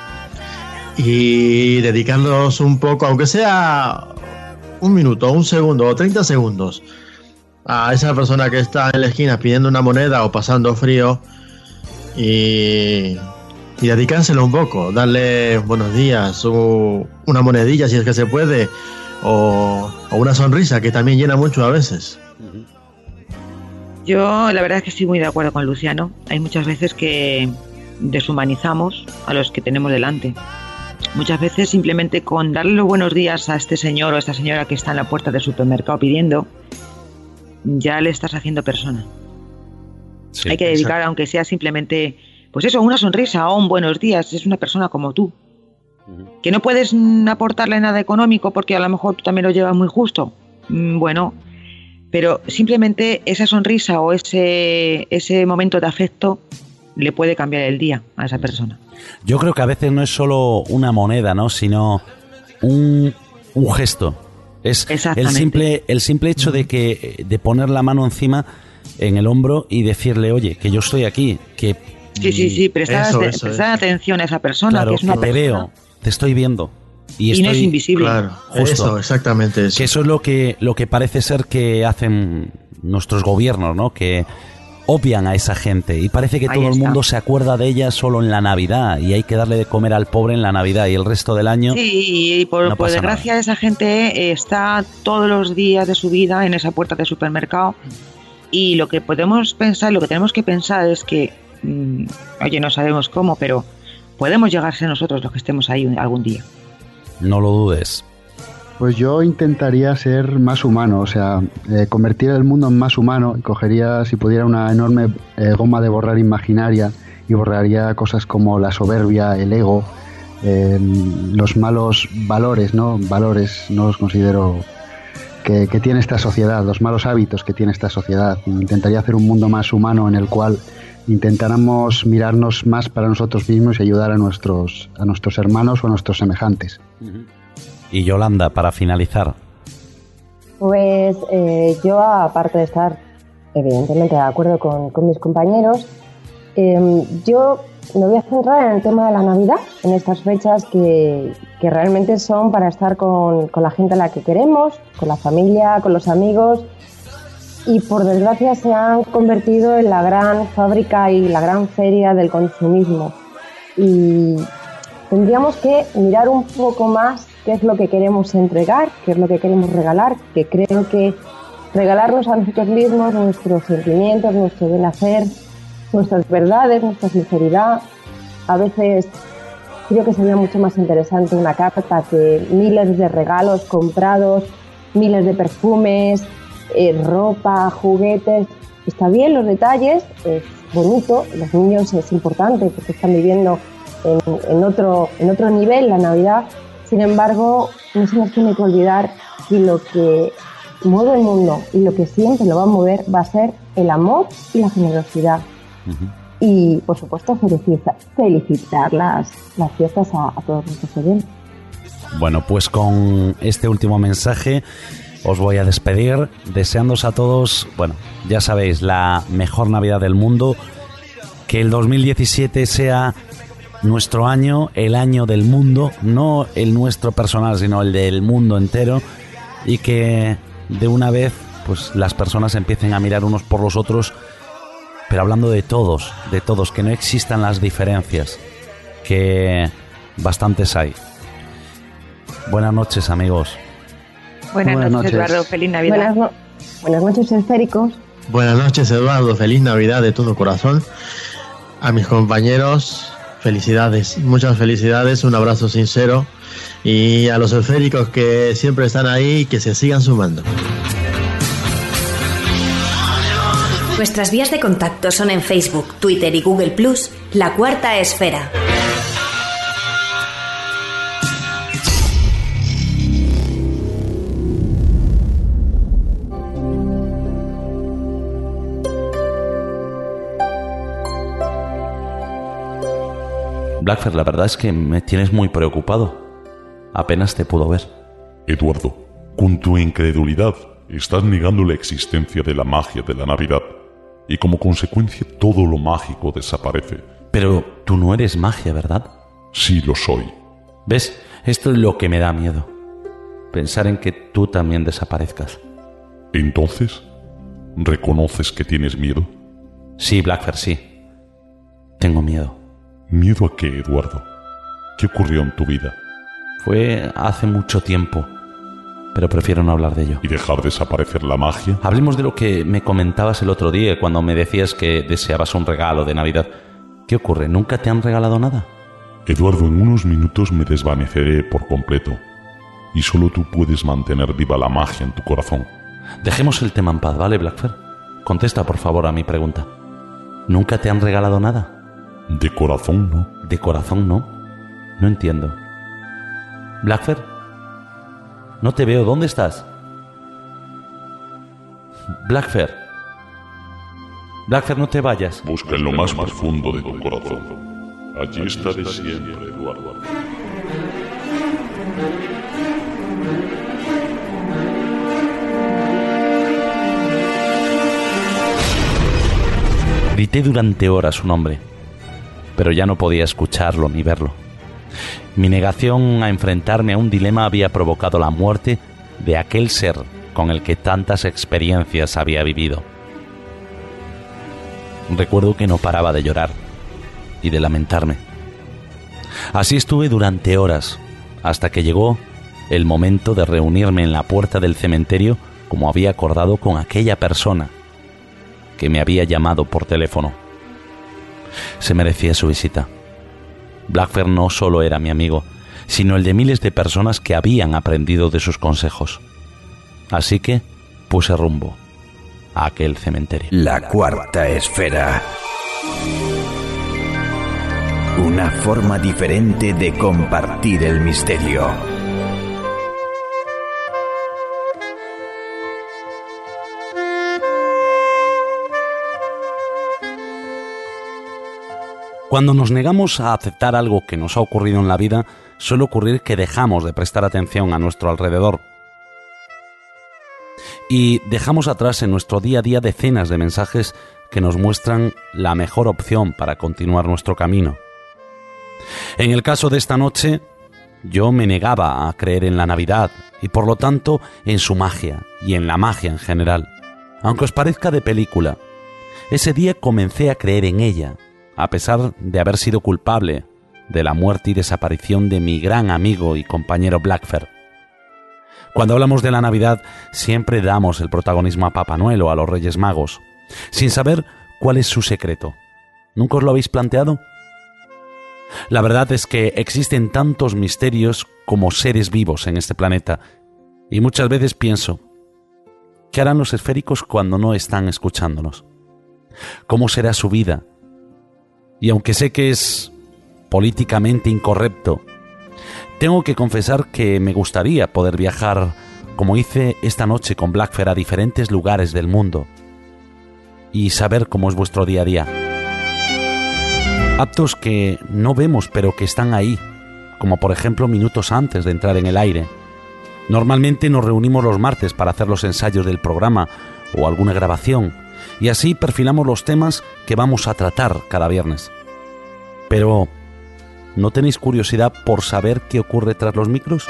y dedicarnos un poco, aunque sea un minuto, un segundo o treinta segundos, a esa persona que está en la esquina pidiendo una moneda o pasando frío, y, y dedicárselo un poco, darle buenos días o una monedilla si es que se puede, o, o una sonrisa que también llena mucho a veces. Yo la verdad es que estoy muy de acuerdo con Luciano. Hay muchas veces que deshumanizamos a los que tenemos delante. Muchas veces simplemente con darle los buenos días a este señor o a esta señora que está en la puerta del supermercado pidiendo, ya le estás haciendo persona. Sí, hay que dedicar, exacto, aunque sea simplemente, pues eso, una sonrisa o un buenos días. Es una persona como tú. Uh-huh. Que no puedes aportarle nada económico porque a lo mejor tú también lo llevas muy justo. Bueno, pero simplemente esa sonrisa o ese, ese momento de afecto le puede cambiar el día a esa persona. Yo creo que a veces no es solo una moneda, ¿no? Sino un, un gesto. Es el simple, el simple hecho de que de poner la mano encima en el hombro y decirle, oye, que yo estoy aquí, que sí, sí, sí, prestar, eso, eso, prestar eso. atención a esa persona, claro, que es una que te persona. veo, te estoy viendo. Y, y estoy, no es invisible. Claro, justo, eso, exactamente eso. Que eso es lo que, lo que parece ser que hacen nuestros gobiernos, ¿no? Que obvian a esa gente y parece que Ahí todo está. el mundo se acuerda de ella solo en la Navidad y hay que darle de comer al pobre en la Navidad y el resto del año. Sí, y por, no por desgracia nada. Esa gente está todos los días de su vida en esa puerta del supermercado y lo que podemos pensar, lo que tenemos que pensar es que, mmm, oye, no sabemos cómo, pero podemos llegar a ser nosotros los que estemos ahí algún día. No lo dudes. Pues yo intentaría ser más humano, o sea, eh, convertir el mundo en más humano. Cogería, si pudiera, una enorme eh, goma de borrar imaginaria y borraría cosas como la soberbia, el ego, eh, los malos valores, ¿no? Valores no los considero que, que tiene esta sociedad, los malos hábitos que tiene esta sociedad. Intentaría hacer un mundo más humano en el cual intentáramos mirarnos más para nosotros mismos y ayudar a nuestros, a nuestros hermanos o a nuestros semejantes. Uh-huh. Y Yolanda, para finalizar. Pues eh, yo, aparte de estar evidentemente de acuerdo con, con mis compañeros, eh, yo me voy a centrar en el tema de la Navidad, en estas fechas que, que realmente son para estar con, con la gente a la que queremos, con la familia, con los amigos, y por desgracia se han convertido en la gran fábrica y la gran feria del consumismo. Y tendríamos que mirar un poco más qué es lo que queremos entregar, qué es lo que queremos regalar, que creo que regalarnos a nosotros mismos nuestros sentimientos, nuestro buen hacer, nuestras verdades, nuestra sinceridad, a veces creo que sería mucho más interesante una carta que miles de regalos comprados, miles de perfumes, eh, ropa, juguetes. Está bien los detalles, es bonito, los niños es importante porque están viviendo en, en, otro, en otro nivel la Navidad. Sin embargo, no se nos tiene que olvidar que lo que mueve el mundo y lo que siempre lo va a mover va a ser el amor y la generosidad. Uh-huh. Y, por supuesto, felicitar, felicitar las, las fiestas a, a todos nuestros oyentes. Bueno, pues con este último mensaje os voy a despedir, deseándoos a todos, bueno, ya sabéis, la mejor Navidad del mundo, que el dos mil diecisiete sea nuestro año, el año del mundo, no el nuestro personal, sino el del mundo entero, y que de una vez pues las personas empiecen a mirar unos por los otros, pero hablando de todos, de todos, que no existan las diferencias, que bastantes hay. Buenas noches, amigos. Buenas, Buenas noches, noches, Eduardo. Feliz Navidad. Buenas, no- Buenas noches, esféricos. Buenas noches, Eduardo. Feliz Navidad de todo corazón. A mis compañeros, felicidades, muchas felicidades, un abrazo sincero. Y a los esféricos que siempre están ahí, que se sigan sumando. Nuestras vías de contacto son en Facebook, Twitter y Google plus, La Cuarta Esfera. Blackfer, la verdad es que me tienes muy preocupado. Apenas te puedo ver. Eduardo, con tu incredulidad estás negando la existencia de la magia de la Navidad y como consecuencia todo lo mágico desaparece. Pero tú no eres magia, ¿verdad? Sí lo soy. ¿Ves? Esto es lo que me da miedo. Pensar en que tú también desaparezcas. Entonces, ¿reconoces que tienes miedo? Sí, Blackfer, sí. Tengo miedo. ¿Miedo a qué, Eduardo? ¿Qué ocurrió en tu vida? Fue hace mucho tiempo, pero prefiero no hablar de ello. ¿Y dejar desaparecer la magia? Hablemos de lo que me comentabas el otro día cuando me decías que deseabas un regalo de Navidad. ¿Qué ocurre? ¿Nunca te han regalado nada? Eduardo, en unos minutos me desvaneceré por completo y solo tú puedes mantener viva la magia en tu corazón. Dejemos el tema en paz, ¿vale, Blackfer? Contesta, por favor, a mi pregunta. ¿Nunca te han regalado nada? De corazón, no. ¿De corazón, no? No entiendo. Blackfer, no te veo. ¿Dónde estás? Blackfer. Blackfer, no te vayas. Busca en lo más profundo de tu corazón. Allí estaré siempre, Eduardo. Grité durante horas su nombre, pero ya no podía escucharlo ni verlo. Mi negación a enfrentarme a un dilema había provocado la muerte de aquel ser con el que tantas experiencias había vivido. Recuerdo que no paraba de llorar y de lamentarme. Así estuve durante horas, hasta que llegó el momento de reunirme en la puerta del cementerio como había acordado con aquella persona que me había llamado por teléfono. Se merecía su visita. Blackfer no solo era mi amigo, sino el de miles de personas que habían aprendido de sus consejos. Así que puse rumbo a aquel cementerio. La Cuarta Esfera. Una forma diferente de compartir el misterio. Cuando nos negamos a aceptar algo que nos ha ocurrido en la vida, suele ocurrir que dejamos de prestar atención a nuestro alrededor. Y dejamos atrás en nuestro día a día decenas de mensajes que nos muestran la mejor opción para continuar nuestro camino. En el caso de esta noche, yo me negaba a creer en la Navidad y por lo tanto en su magia y en la magia en general. Aunque os parezca de película, ese día comencé a creer en ella, a pesar de haber sido culpable de la muerte y desaparición de mi gran amigo y compañero Blackfer. Cuando hablamos de la Navidad, siempre damos el protagonismo a Papá Noel o a los Reyes Magos, sin saber cuál es su secreto. ¿Nunca os lo habéis planteado? La verdad es que existen tantos misterios como seres vivos en este planeta, y muchas veces pienso, ¿qué harán los esféricos cuando no están escuchándonos? ¿Cómo será su vida? Y aunque sé que es políticamente incorrecto, tengo que confesar que me gustaría poder viajar, como hice esta noche con Blackfer, a diferentes lugares del mundo y saber cómo es vuestro día a día. Actos que no vemos pero que están ahí, como por ejemplo minutos antes de entrar en el aire. Normalmente nos reunimos los martes para hacer los ensayos del programa o alguna grabación, y así perfilamos los temas que vamos a tratar cada viernes. Pero, ¿no tenéis curiosidad por saber qué ocurre tras los micros?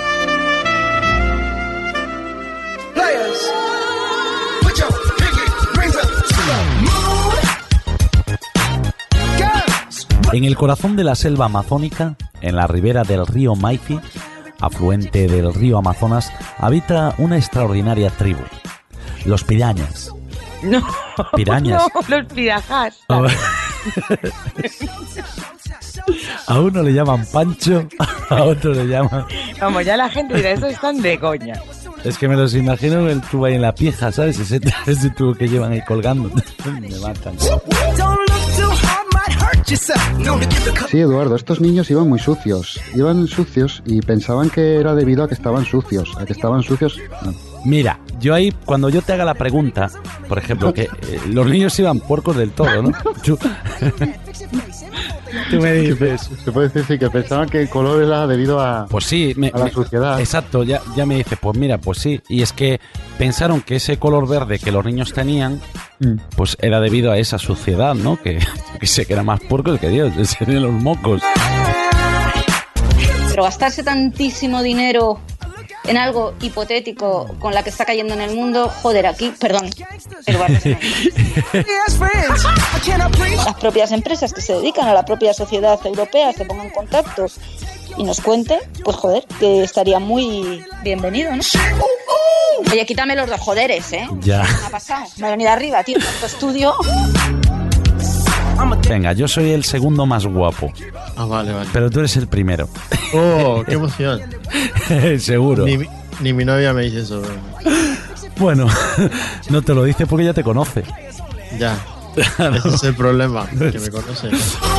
En el corazón de la selva amazónica, en la ribera del río Maifi, afluente del río Amazonas, habita una extraordinaria tribu, los pirañas. No, Pirañas. no, los pirajas. A uno le llaman Pancho, a otro le llaman... Como ya la gente dirá, estos están de coña. Es que me los imagino en el tubo ahí en la pieja, ¿sabes? Ese, ese tubo que llevan ahí colgando. Me matan. Sí, Eduardo, estos niños iban muy sucios. Iban sucios y pensaban que era debido a que estaban sucios. A que estaban sucios, no. Mira, yo ahí, cuando yo te haga la pregunta, por ejemplo, que eh, los niños iban puercos del todo, ¿no? Tú, tú me dices... Se puede decir sí, que pensaban que el color era debido a, pues sí, me, a la me, suciedad. Exacto, ya, ya me dice, pues mira, pues sí. Y es que pensaron que ese color verde que los niños tenían, mm. pues era debido a esa suciedad, ¿no? Que, que sé que era más puerco que Dios, serían los mocos. Pero gastarse tantísimo dinero en algo hipotético con la que está cayendo en el mundo, joder, aquí, perdón, pero las propias empresas que se dedican a la propia sociedad europea se pongan en contacto y nos cuenten, pues joder, que estaría muy bienvenido, ¿no? Oye, quítame los dos joderes, ¿eh? Ya. ¿Qué me ha pasado? Me he venido arriba, tío, en tu estudio. Venga, yo soy el segundo más guapo. Ah, vale, vale. Pero tú eres el primero. Oh, qué emoción. Seguro. Ni, ni mi novia me dice eso. Bueno, no te lo dice porque ya te conoce. Ya. ¿No? Ese es el problema, que me conoce.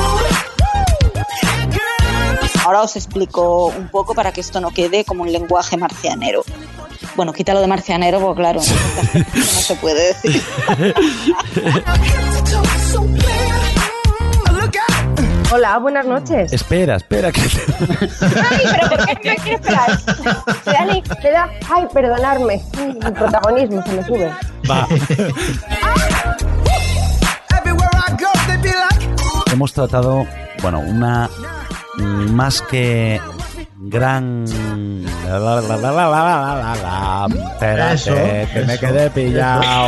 Ahora os explico un poco para que esto no quede como un lenguaje marcianero. Bueno, quítalo de marcianero porque claro, no se puede decir. Hola, buenas noches. Espera, espera que... Ay, pero ¿por qué me quieres esperar? Dani, te da... Ay, perdonadme. El protagonismo se me sube. Va. Hemos tratado, bueno, una más que gran... Espérate, eso, que eso. me quedé pillado.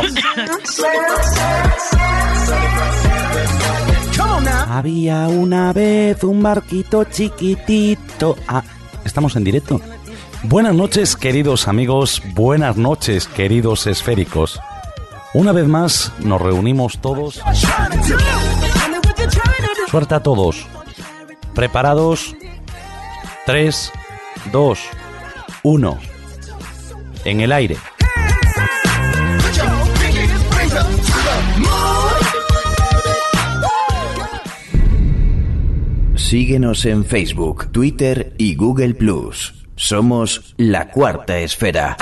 Había una vez un barquito chiquitito. Ah, estamos en directo. Buenas noches, queridos amigos. Buenas noches, queridos esféricos. Una vez más nos reunimos todos. Suerte a todos. ¿Preparados? tres, dos, uno. En el aire. Síguenos en Facebook, Twitter y Google Plus. Somos La Cuarta Esfera.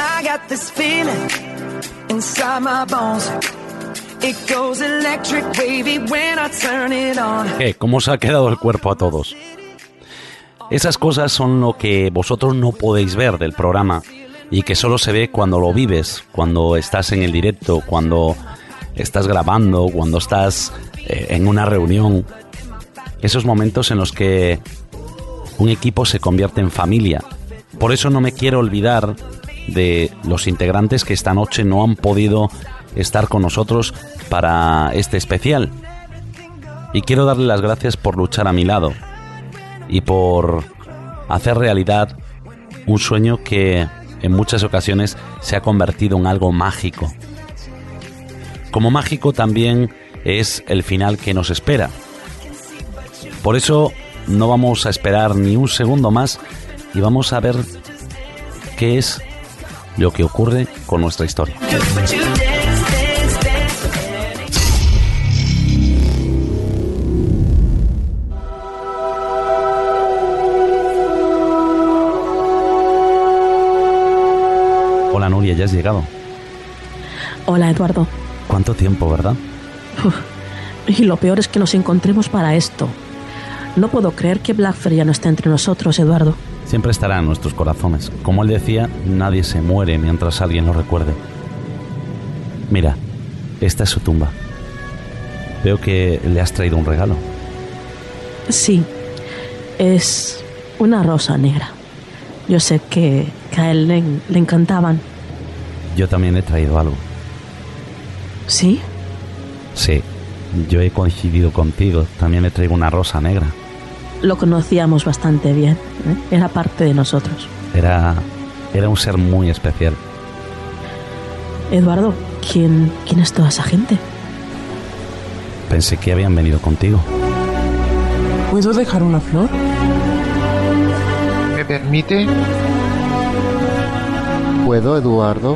¿Qué? ¿Cómo os ha quedado el cuerpo a todos? Esas cosas son lo que vosotros no podéis ver del programa y que solo se ve cuando lo vives, cuando estás en el directo, cuando estás grabando, cuando estás eh, en una reunión. Esos momentos en los que un equipo se convierte en familia. Por eso no me quiero olvidar de los integrantes que esta noche no han podido estar con nosotros para este especial. Y quiero darle las gracias por luchar a mi lado. y por hacer realidad un sueño que en muchas ocasiones se ha convertido en algo mágico. Como mágico también es el final que nos espera. Por eso no vamos a esperar ni un segundo más y vamos a ver qué es lo que ocurre con nuestra historia. Hola Nuria, ya has llegado. Hola Eduardo. ¿Cuánto tiempo, verdad? Uf, y lo peor es que nos encontremos para esto. No puedo creer que Blackfer ya no esté entre nosotros, Eduardo. Siempre estará en nuestros corazones. Como él decía, nadie se muere mientras alguien lo recuerde. Mira, esta es su tumba. Veo que le has traído un regalo. Sí, es una rosa negra. Yo sé que, que a él le, le encantaban. Yo también he traído algo. ¿Sí? Sí, yo he coincidido contigo. También le traigo una rosa negra. Lo conocíamos bastante bien, ¿eh? Era parte de nosotros. Era, era un ser muy especial. Eduardo, ¿quién, ¿quién es toda esa gente? Pensé que habían venido contigo. ¿Puedo dejar una flor? ¿Me permite? ¿Puedo, Eduardo?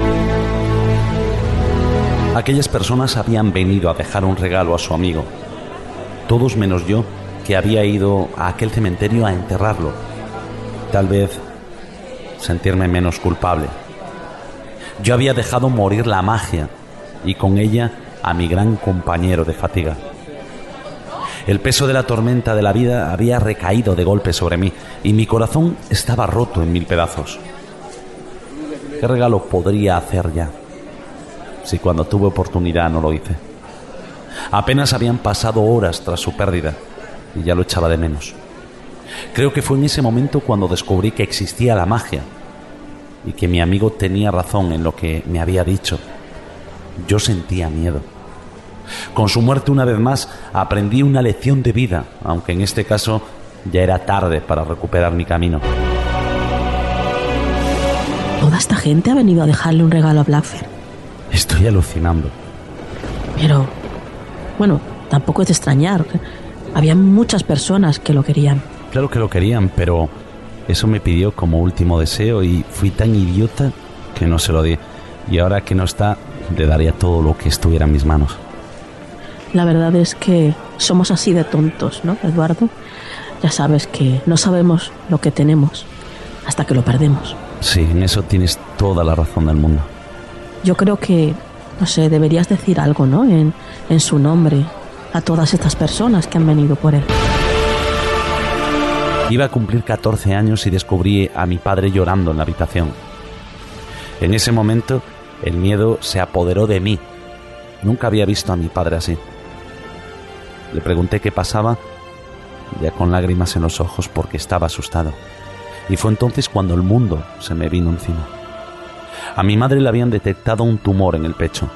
Aquellas personas habían venido a dejar un regalo a su amigo. Todos menos yo, que había ido a aquel cementerio a enterrarlo. Tal vez sentirme menos culpable. Yo había dejado morir la magia y con ella a mi gran compañero de fatiga. El peso de la tormenta de la vida había recaído de golpe sobre mí y mi corazón estaba roto en mil pedazos. ¿Qué regalo podría hacer ya? Si cuando tuve oportunidad no lo hice. Apenas habían pasado horas tras su pérdida y ya lo echaba de menos. Creo que fue en ese momento cuando descubrí que existía la magia y que mi amigo tenía razón en lo que me había dicho. Yo sentía miedo. Con su muerte una vez más aprendí una lección de vida, aunque en este caso ya era tarde para recuperar mi camino. Toda esta gente ha venido a dejarle un regalo a Blackfer. Estoy alucinando. Pero, bueno, tampoco es de extrañar. Había muchas personas que lo querían. Claro que lo querían, pero eso me pidió como último deseo y fui tan idiota que no se lo di. Y ahora que no está, le daría todo lo que estuviera en mis manos. La verdad es que somos así de tontos, ¿no, Eduardo? Ya sabes que no sabemos lo que tenemos hasta que lo perdemos. Sí, en eso tienes toda la razón del mundo. Yo creo que, no sé, deberías decir algo, ¿no? En, en su nombre a todas estas personas que han venido por él. Iba a cumplir catorce años y descubrí a mi padre llorando en la habitación. En ese momento, el miedo se apoderó de mí. Nunca había visto a mi padre así. Le pregunté qué pasaba, ya con lágrimas en los ojos porque estaba asustado. Y fue entonces cuando el mundo se me vino encima. A mi madre le habían detectado un tumor en el pecho.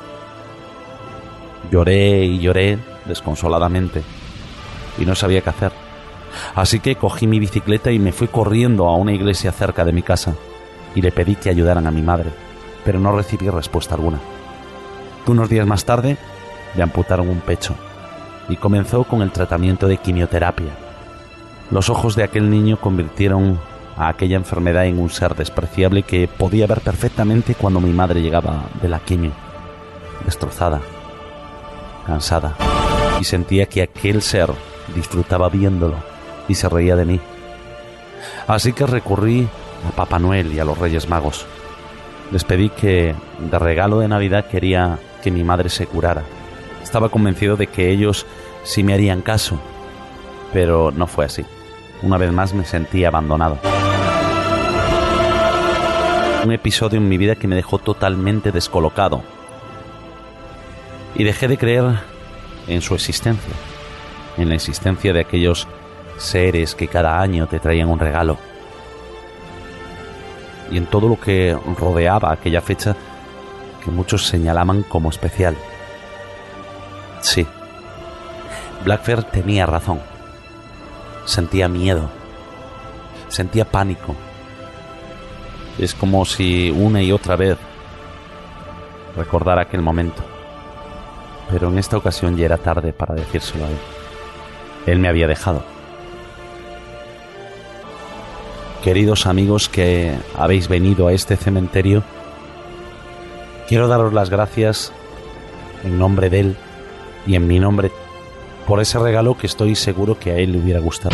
Lloré y lloré desconsoladamente y no sabía qué hacer. Así que cogí mi bicicleta y me fui corriendo a una iglesia cerca de mi casa y le pedí que ayudaran a mi madre, pero no recibí respuesta alguna. Unos días más tarde le amputaron un pecho y comenzó con el tratamiento de quimioterapia. Los ojos de aquel niño convirtieron a aquella enfermedad en un ser despreciable que podía ver perfectamente cuando mi madre llegaba de la quimio, destrozada, cansada, y sentía que aquel ser disfrutaba viéndolo y se reía de mí. Así que recurrí a Papá Noel y a los Reyes Magos. Les pedí que, de regalo de Navidad, quería que mi madre se curara. Estaba convencido de que ellos sí me harían caso, pero no fue así. Una vez más me sentí abandonado. Un episodio en mi vida que me dejó totalmente descolocado. Y dejé de creer en su existencia, en la existencia de aquellos seres que cada año te traían un regalo. Y en todo lo que rodeaba aquella fecha que muchos señalaban como especial. Sí, Blackfer tenía razón. Sentía miedo Sentía pánico. Es como si una y otra vez recordara aquel momento. Pero en esta ocasión ya era tarde para decírselo a él. Él me había dejado. Queridos amigos que habéis venido a este cementerio, quiero daros las gracias en nombre de él y en mi nombre por ese regalo que estoy seguro que a él le hubiera gustado.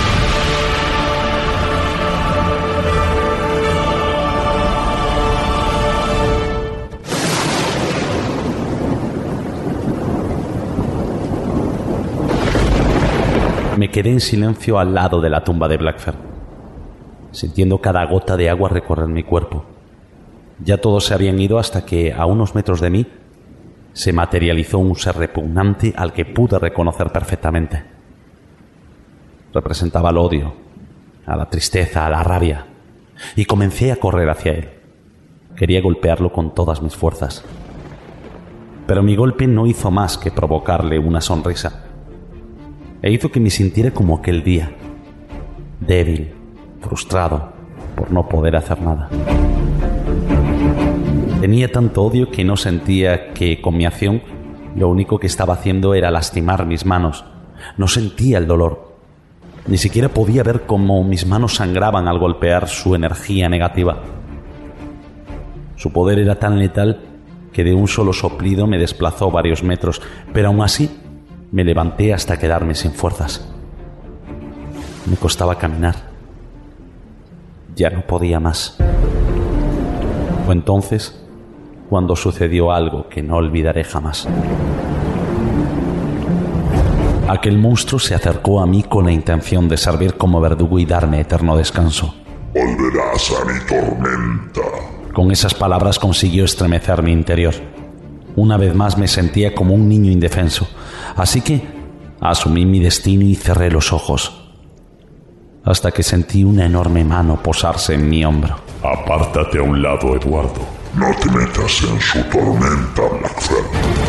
Me quedé en silencio al lado de la tumba de Blackfer, sintiendo cada gota de agua recorrer mi cuerpo. Ya todos se habían ido hasta que, a unos metros de mí, se materializó un ser repugnante al que pude reconocer perfectamente. Representaba el odio, a la tristeza, a la rabia, y comencé a correr hacia él. Quería golpearlo con todas mis fuerzas. Pero mi golpe no hizo más que provocarle una sonrisa, e hizo que me sintiera como aquel día, débil, frustrado por no poder hacer nada. Tenía tanto odio que no sentía que con mi acción lo único que estaba haciendo era lastimar mis manos. No sentía el dolor. Ni siquiera podía ver cómo mis manos sangraban al golpear su energía negativa. Su poder era tan letal que de un solo soplido me desplazó varios metros, pero aún así me levanté hasta quedarme sin fuerzas. Me costaba caminar. Ya no podía más. Fue entonces cuando sucedió algo que no olvidaré jamás. Aquel monstruo se acercó a mí con la intención de servir como verdugo y darme eterno descanso. Volverás a mi tormenta. Con esas palabras consiguió estremecer mi interior. Una vez más me sentía como un niño indefenso, así que asumí mi destino y cerré los ojos, hasta que sentí una enorme mano posarse en mi hombro. Apártate a un lado, Eduardo. No te metas en su tormenta, Blackfer.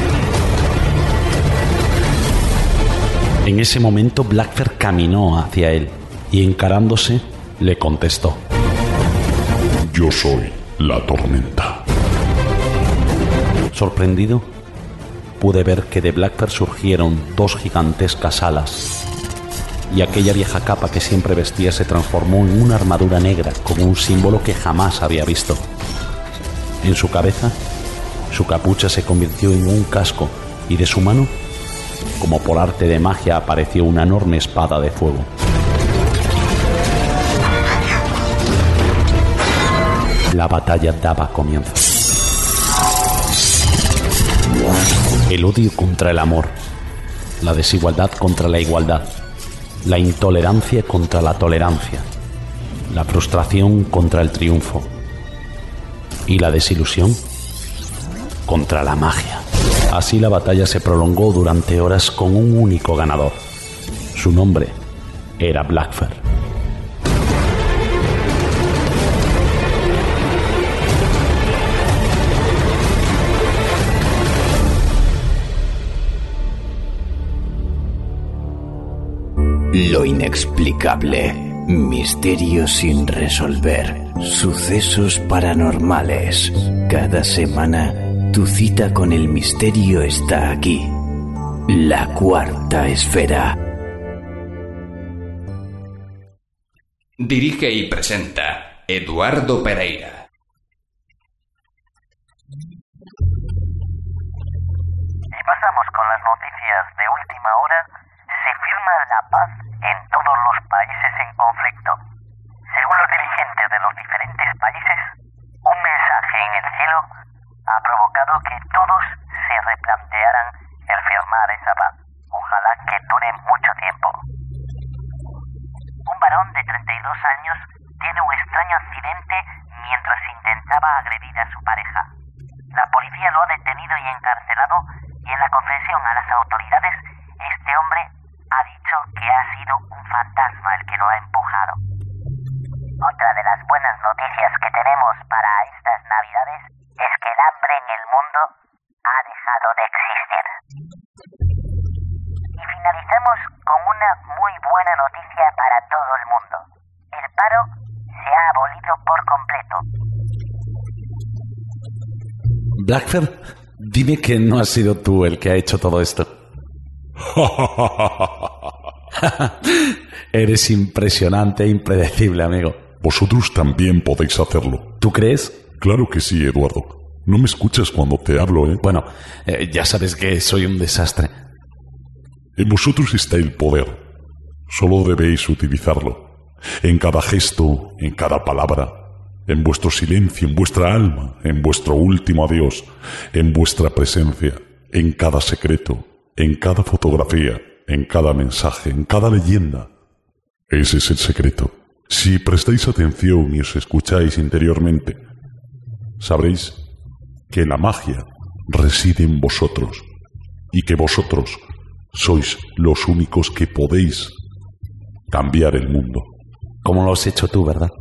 En ese momento Blackfer caminó hacia él y, encarándose, le contestó: Yo soy la tormenta. Sorprendido, pude ver que de Blackfer surgieron dos gigantescas alas, y aquella vieja capa que siempre vestía se transformó en una armadura negra con un símbolo que jamás había visto. En su cabeza, su capucha se convirtió en un casco, y de su mano, como por arte de magia, apareció una enorme espada de fuego. La batalla daba comienzo. El odio contra el amor, la desigualdad contra la igualdad, la intolerancia contra la tolerancia, la frustración contra el triunfo y la desilusión contra la magia. Así la batalla se prolongó durante horas con un único ganador. Su nombre era Blackfer. Lo inexplicable, misterios sin resolver, sucesos paranormales. Cada semana, tu cita con el misterio está aquí. La Cuarta Esfera. Dirige y presenta Eduardo Pereira. Y pasamos con las noticias de última hora. Se firma la paz en todos los países en conflicto. Según los dirigentes de los diferentes países, un mensaje en el cielo ha provocado que todos se replantearan el firmar esa paz. Ojalá que dure mucho tiempo. Un varón de treinta y dos años tiene un extraño accidente mientras intentaba agredir a su pareja. La policía lo ha detenido y encarcelado, y en la confesión a las autoridades, este hombre ha dicho que ha sido un fantasma el que lo ha empujado. Otra de las buenas noticias que tenemos para estas Navidades es que el hambre en el mundo ha dejado de existir. Y finalizamos con una muy buena noticia para todo el mundo. El paro Blackfer, dime que no has sido tú el que ha hecho todo esto. Eres impresionante e impredecible, amigo. Vosotros también podéis hacerlo. ¿Tú crees? Claro que sí, Eduardo. No me escuchas cuando te hablo, ¿eh? Bueno, eh, ya sabes que soy un desastre. En vosotros está el poder. Solo debéis utilizarlo. En cada gesto, en cada palabra, en vuestro silencio, en vuestra alma, en vuestro último adiós, en vuestra presencia, en cada secreto, en cada fotografía, en cada mensaje, en cada leyenda. Ese es el secreto. Si prestáis atención y os escucháis interiormente, sabréis que la magia reside en vosotros y que vosotros sois los únicos que podéis cambiar el mundo. Como lo has hecho tú, ¿verdad?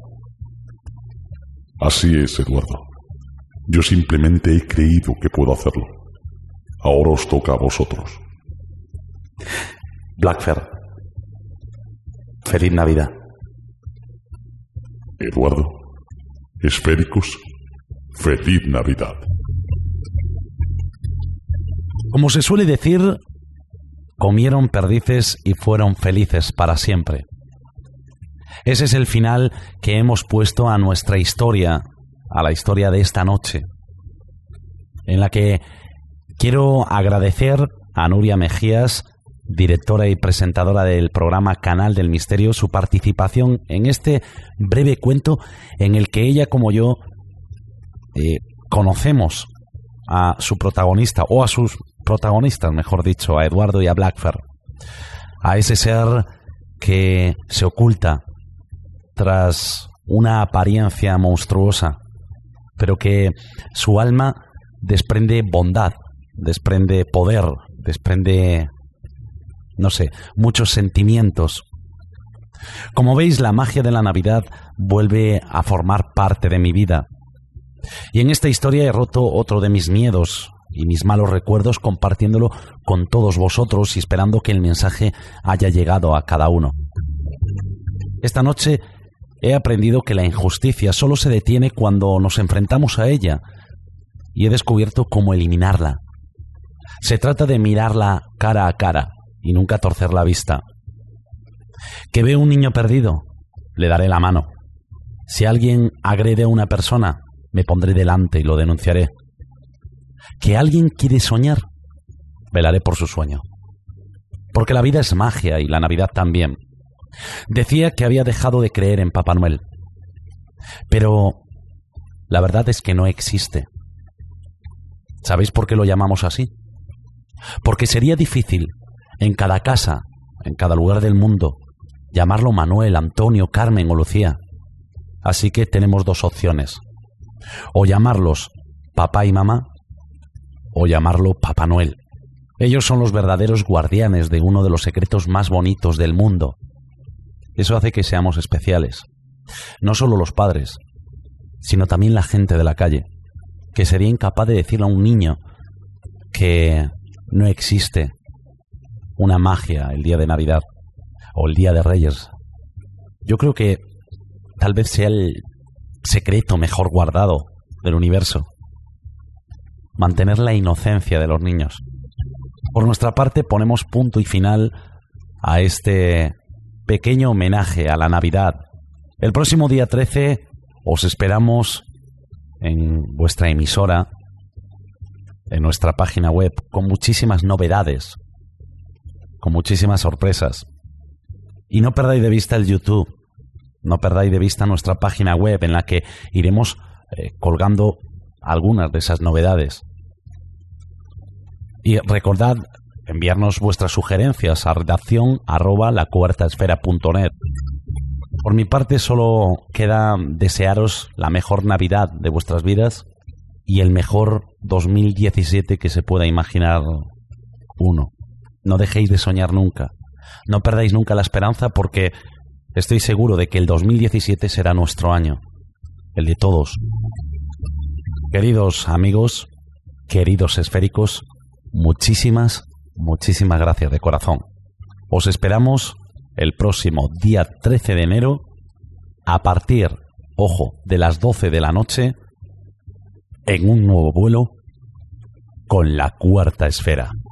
Así es, Eduardo. Yo simplemente he creído que puedo hacerlo. Ahora os toca a vosotros. Blackfer, feliz Navidad. Eduardo, esféricos, feliz Navidad. Como se suele decir, comieron perdices y fueron felices para siempre. Ese es el final que hemos puesto a nuestra historia, a la historia de esta noche, en la que quiero agradecer a Nuria Mejías, directora y presentadora del programa Canal del Misterio, su participación en este breve cuento en el que ella, como yo, eh, conocemos a su protagonista, o a sus protagonistas, mejor dicho, a Eduardo y a Blackfer, a ese ser que se oculta tras una apariencia monstruosa, pero que su alma desprende bondad, desprende poder, desprende, no sé, muchos sentimientos. Como veis, la magia de la Navidad vuelve a formar parte de mi vida. Y en esta historia he roto otro de mis miedos y mis malos recuerdos, compartiéndolo con todos vosotros y esperando que el mensaje haya llegado a cada uno. Esta noche he aprendido que la injusticia solo se detiene cuando nos enfrentamos a ella, y he descubierto cómo eliminarla. Se trata de mirarla cara a cara y nunca torcer la vista. Que veo un niño perdido, le daré la mano. Si alguien agrede a una persona, me pondré delante y lo denunciaré. Que alguien quiere soñar, velaré por su sueño. Porque la vida es magia y la Navidad también. Decía que había dejado de creer en Papá Noel, pero la verdad es que no existe. ¿Sabéis por qué lo llamamos así? Porque sería difícil en cada casa, en cada lugar del mundo, llamarlo Manuel, Antonio, Carmen o Lucía. Así que tenemos dos opciones: o llamarlos papá y mamá, o llamarlo Papá Noel. Ellos son los verdaderos guardianes de uno de los secretos más bonitos del mundo. Eso hace que seamos especiales. No solo los padres, sino también la gente de la calle, que sería incapaz de decirle a un niño que no existe una magia el día de Navidad o el día de Reyes. Yo creo que tal vez sea el secreto mejor guardado del universo: mantener la inocencia de los niños. Por nuestra parte, ponemos punto y final a este pequeño homenaje a la Navidad. El próximo día trece os esperamos en vuestra emisora, en nuestra página web, con muchísimas novedades, con muchísimas sorpresas. Y no perdáis de vista el YouTube, no perdáis de vista nuestra página web, en la que iremos eh, colgando algunas de esas novedades. Y recordad enviarnos vuestras sugerencias a redacción arroba lacuartaesfera punto net. Por mi parte, solo queda desearos la mejor Navidad de vuestras vidas y el mejor dos mil diecisiete que se pueda imaginar uno. No dejéis de soñar nunca, no perdáis nunca la esperanza, porque estoy seguro de que el dos mil diecisiete será nuestro año, el de todos. Queridos amigos, queridos esféricos, muchísimas, muchísimas gracias de corazón. Os esperamos el próximo día trece de enero a partir, ojo, de las doce de la noche, en un nuevo vuelo con la Cuarta Esfera.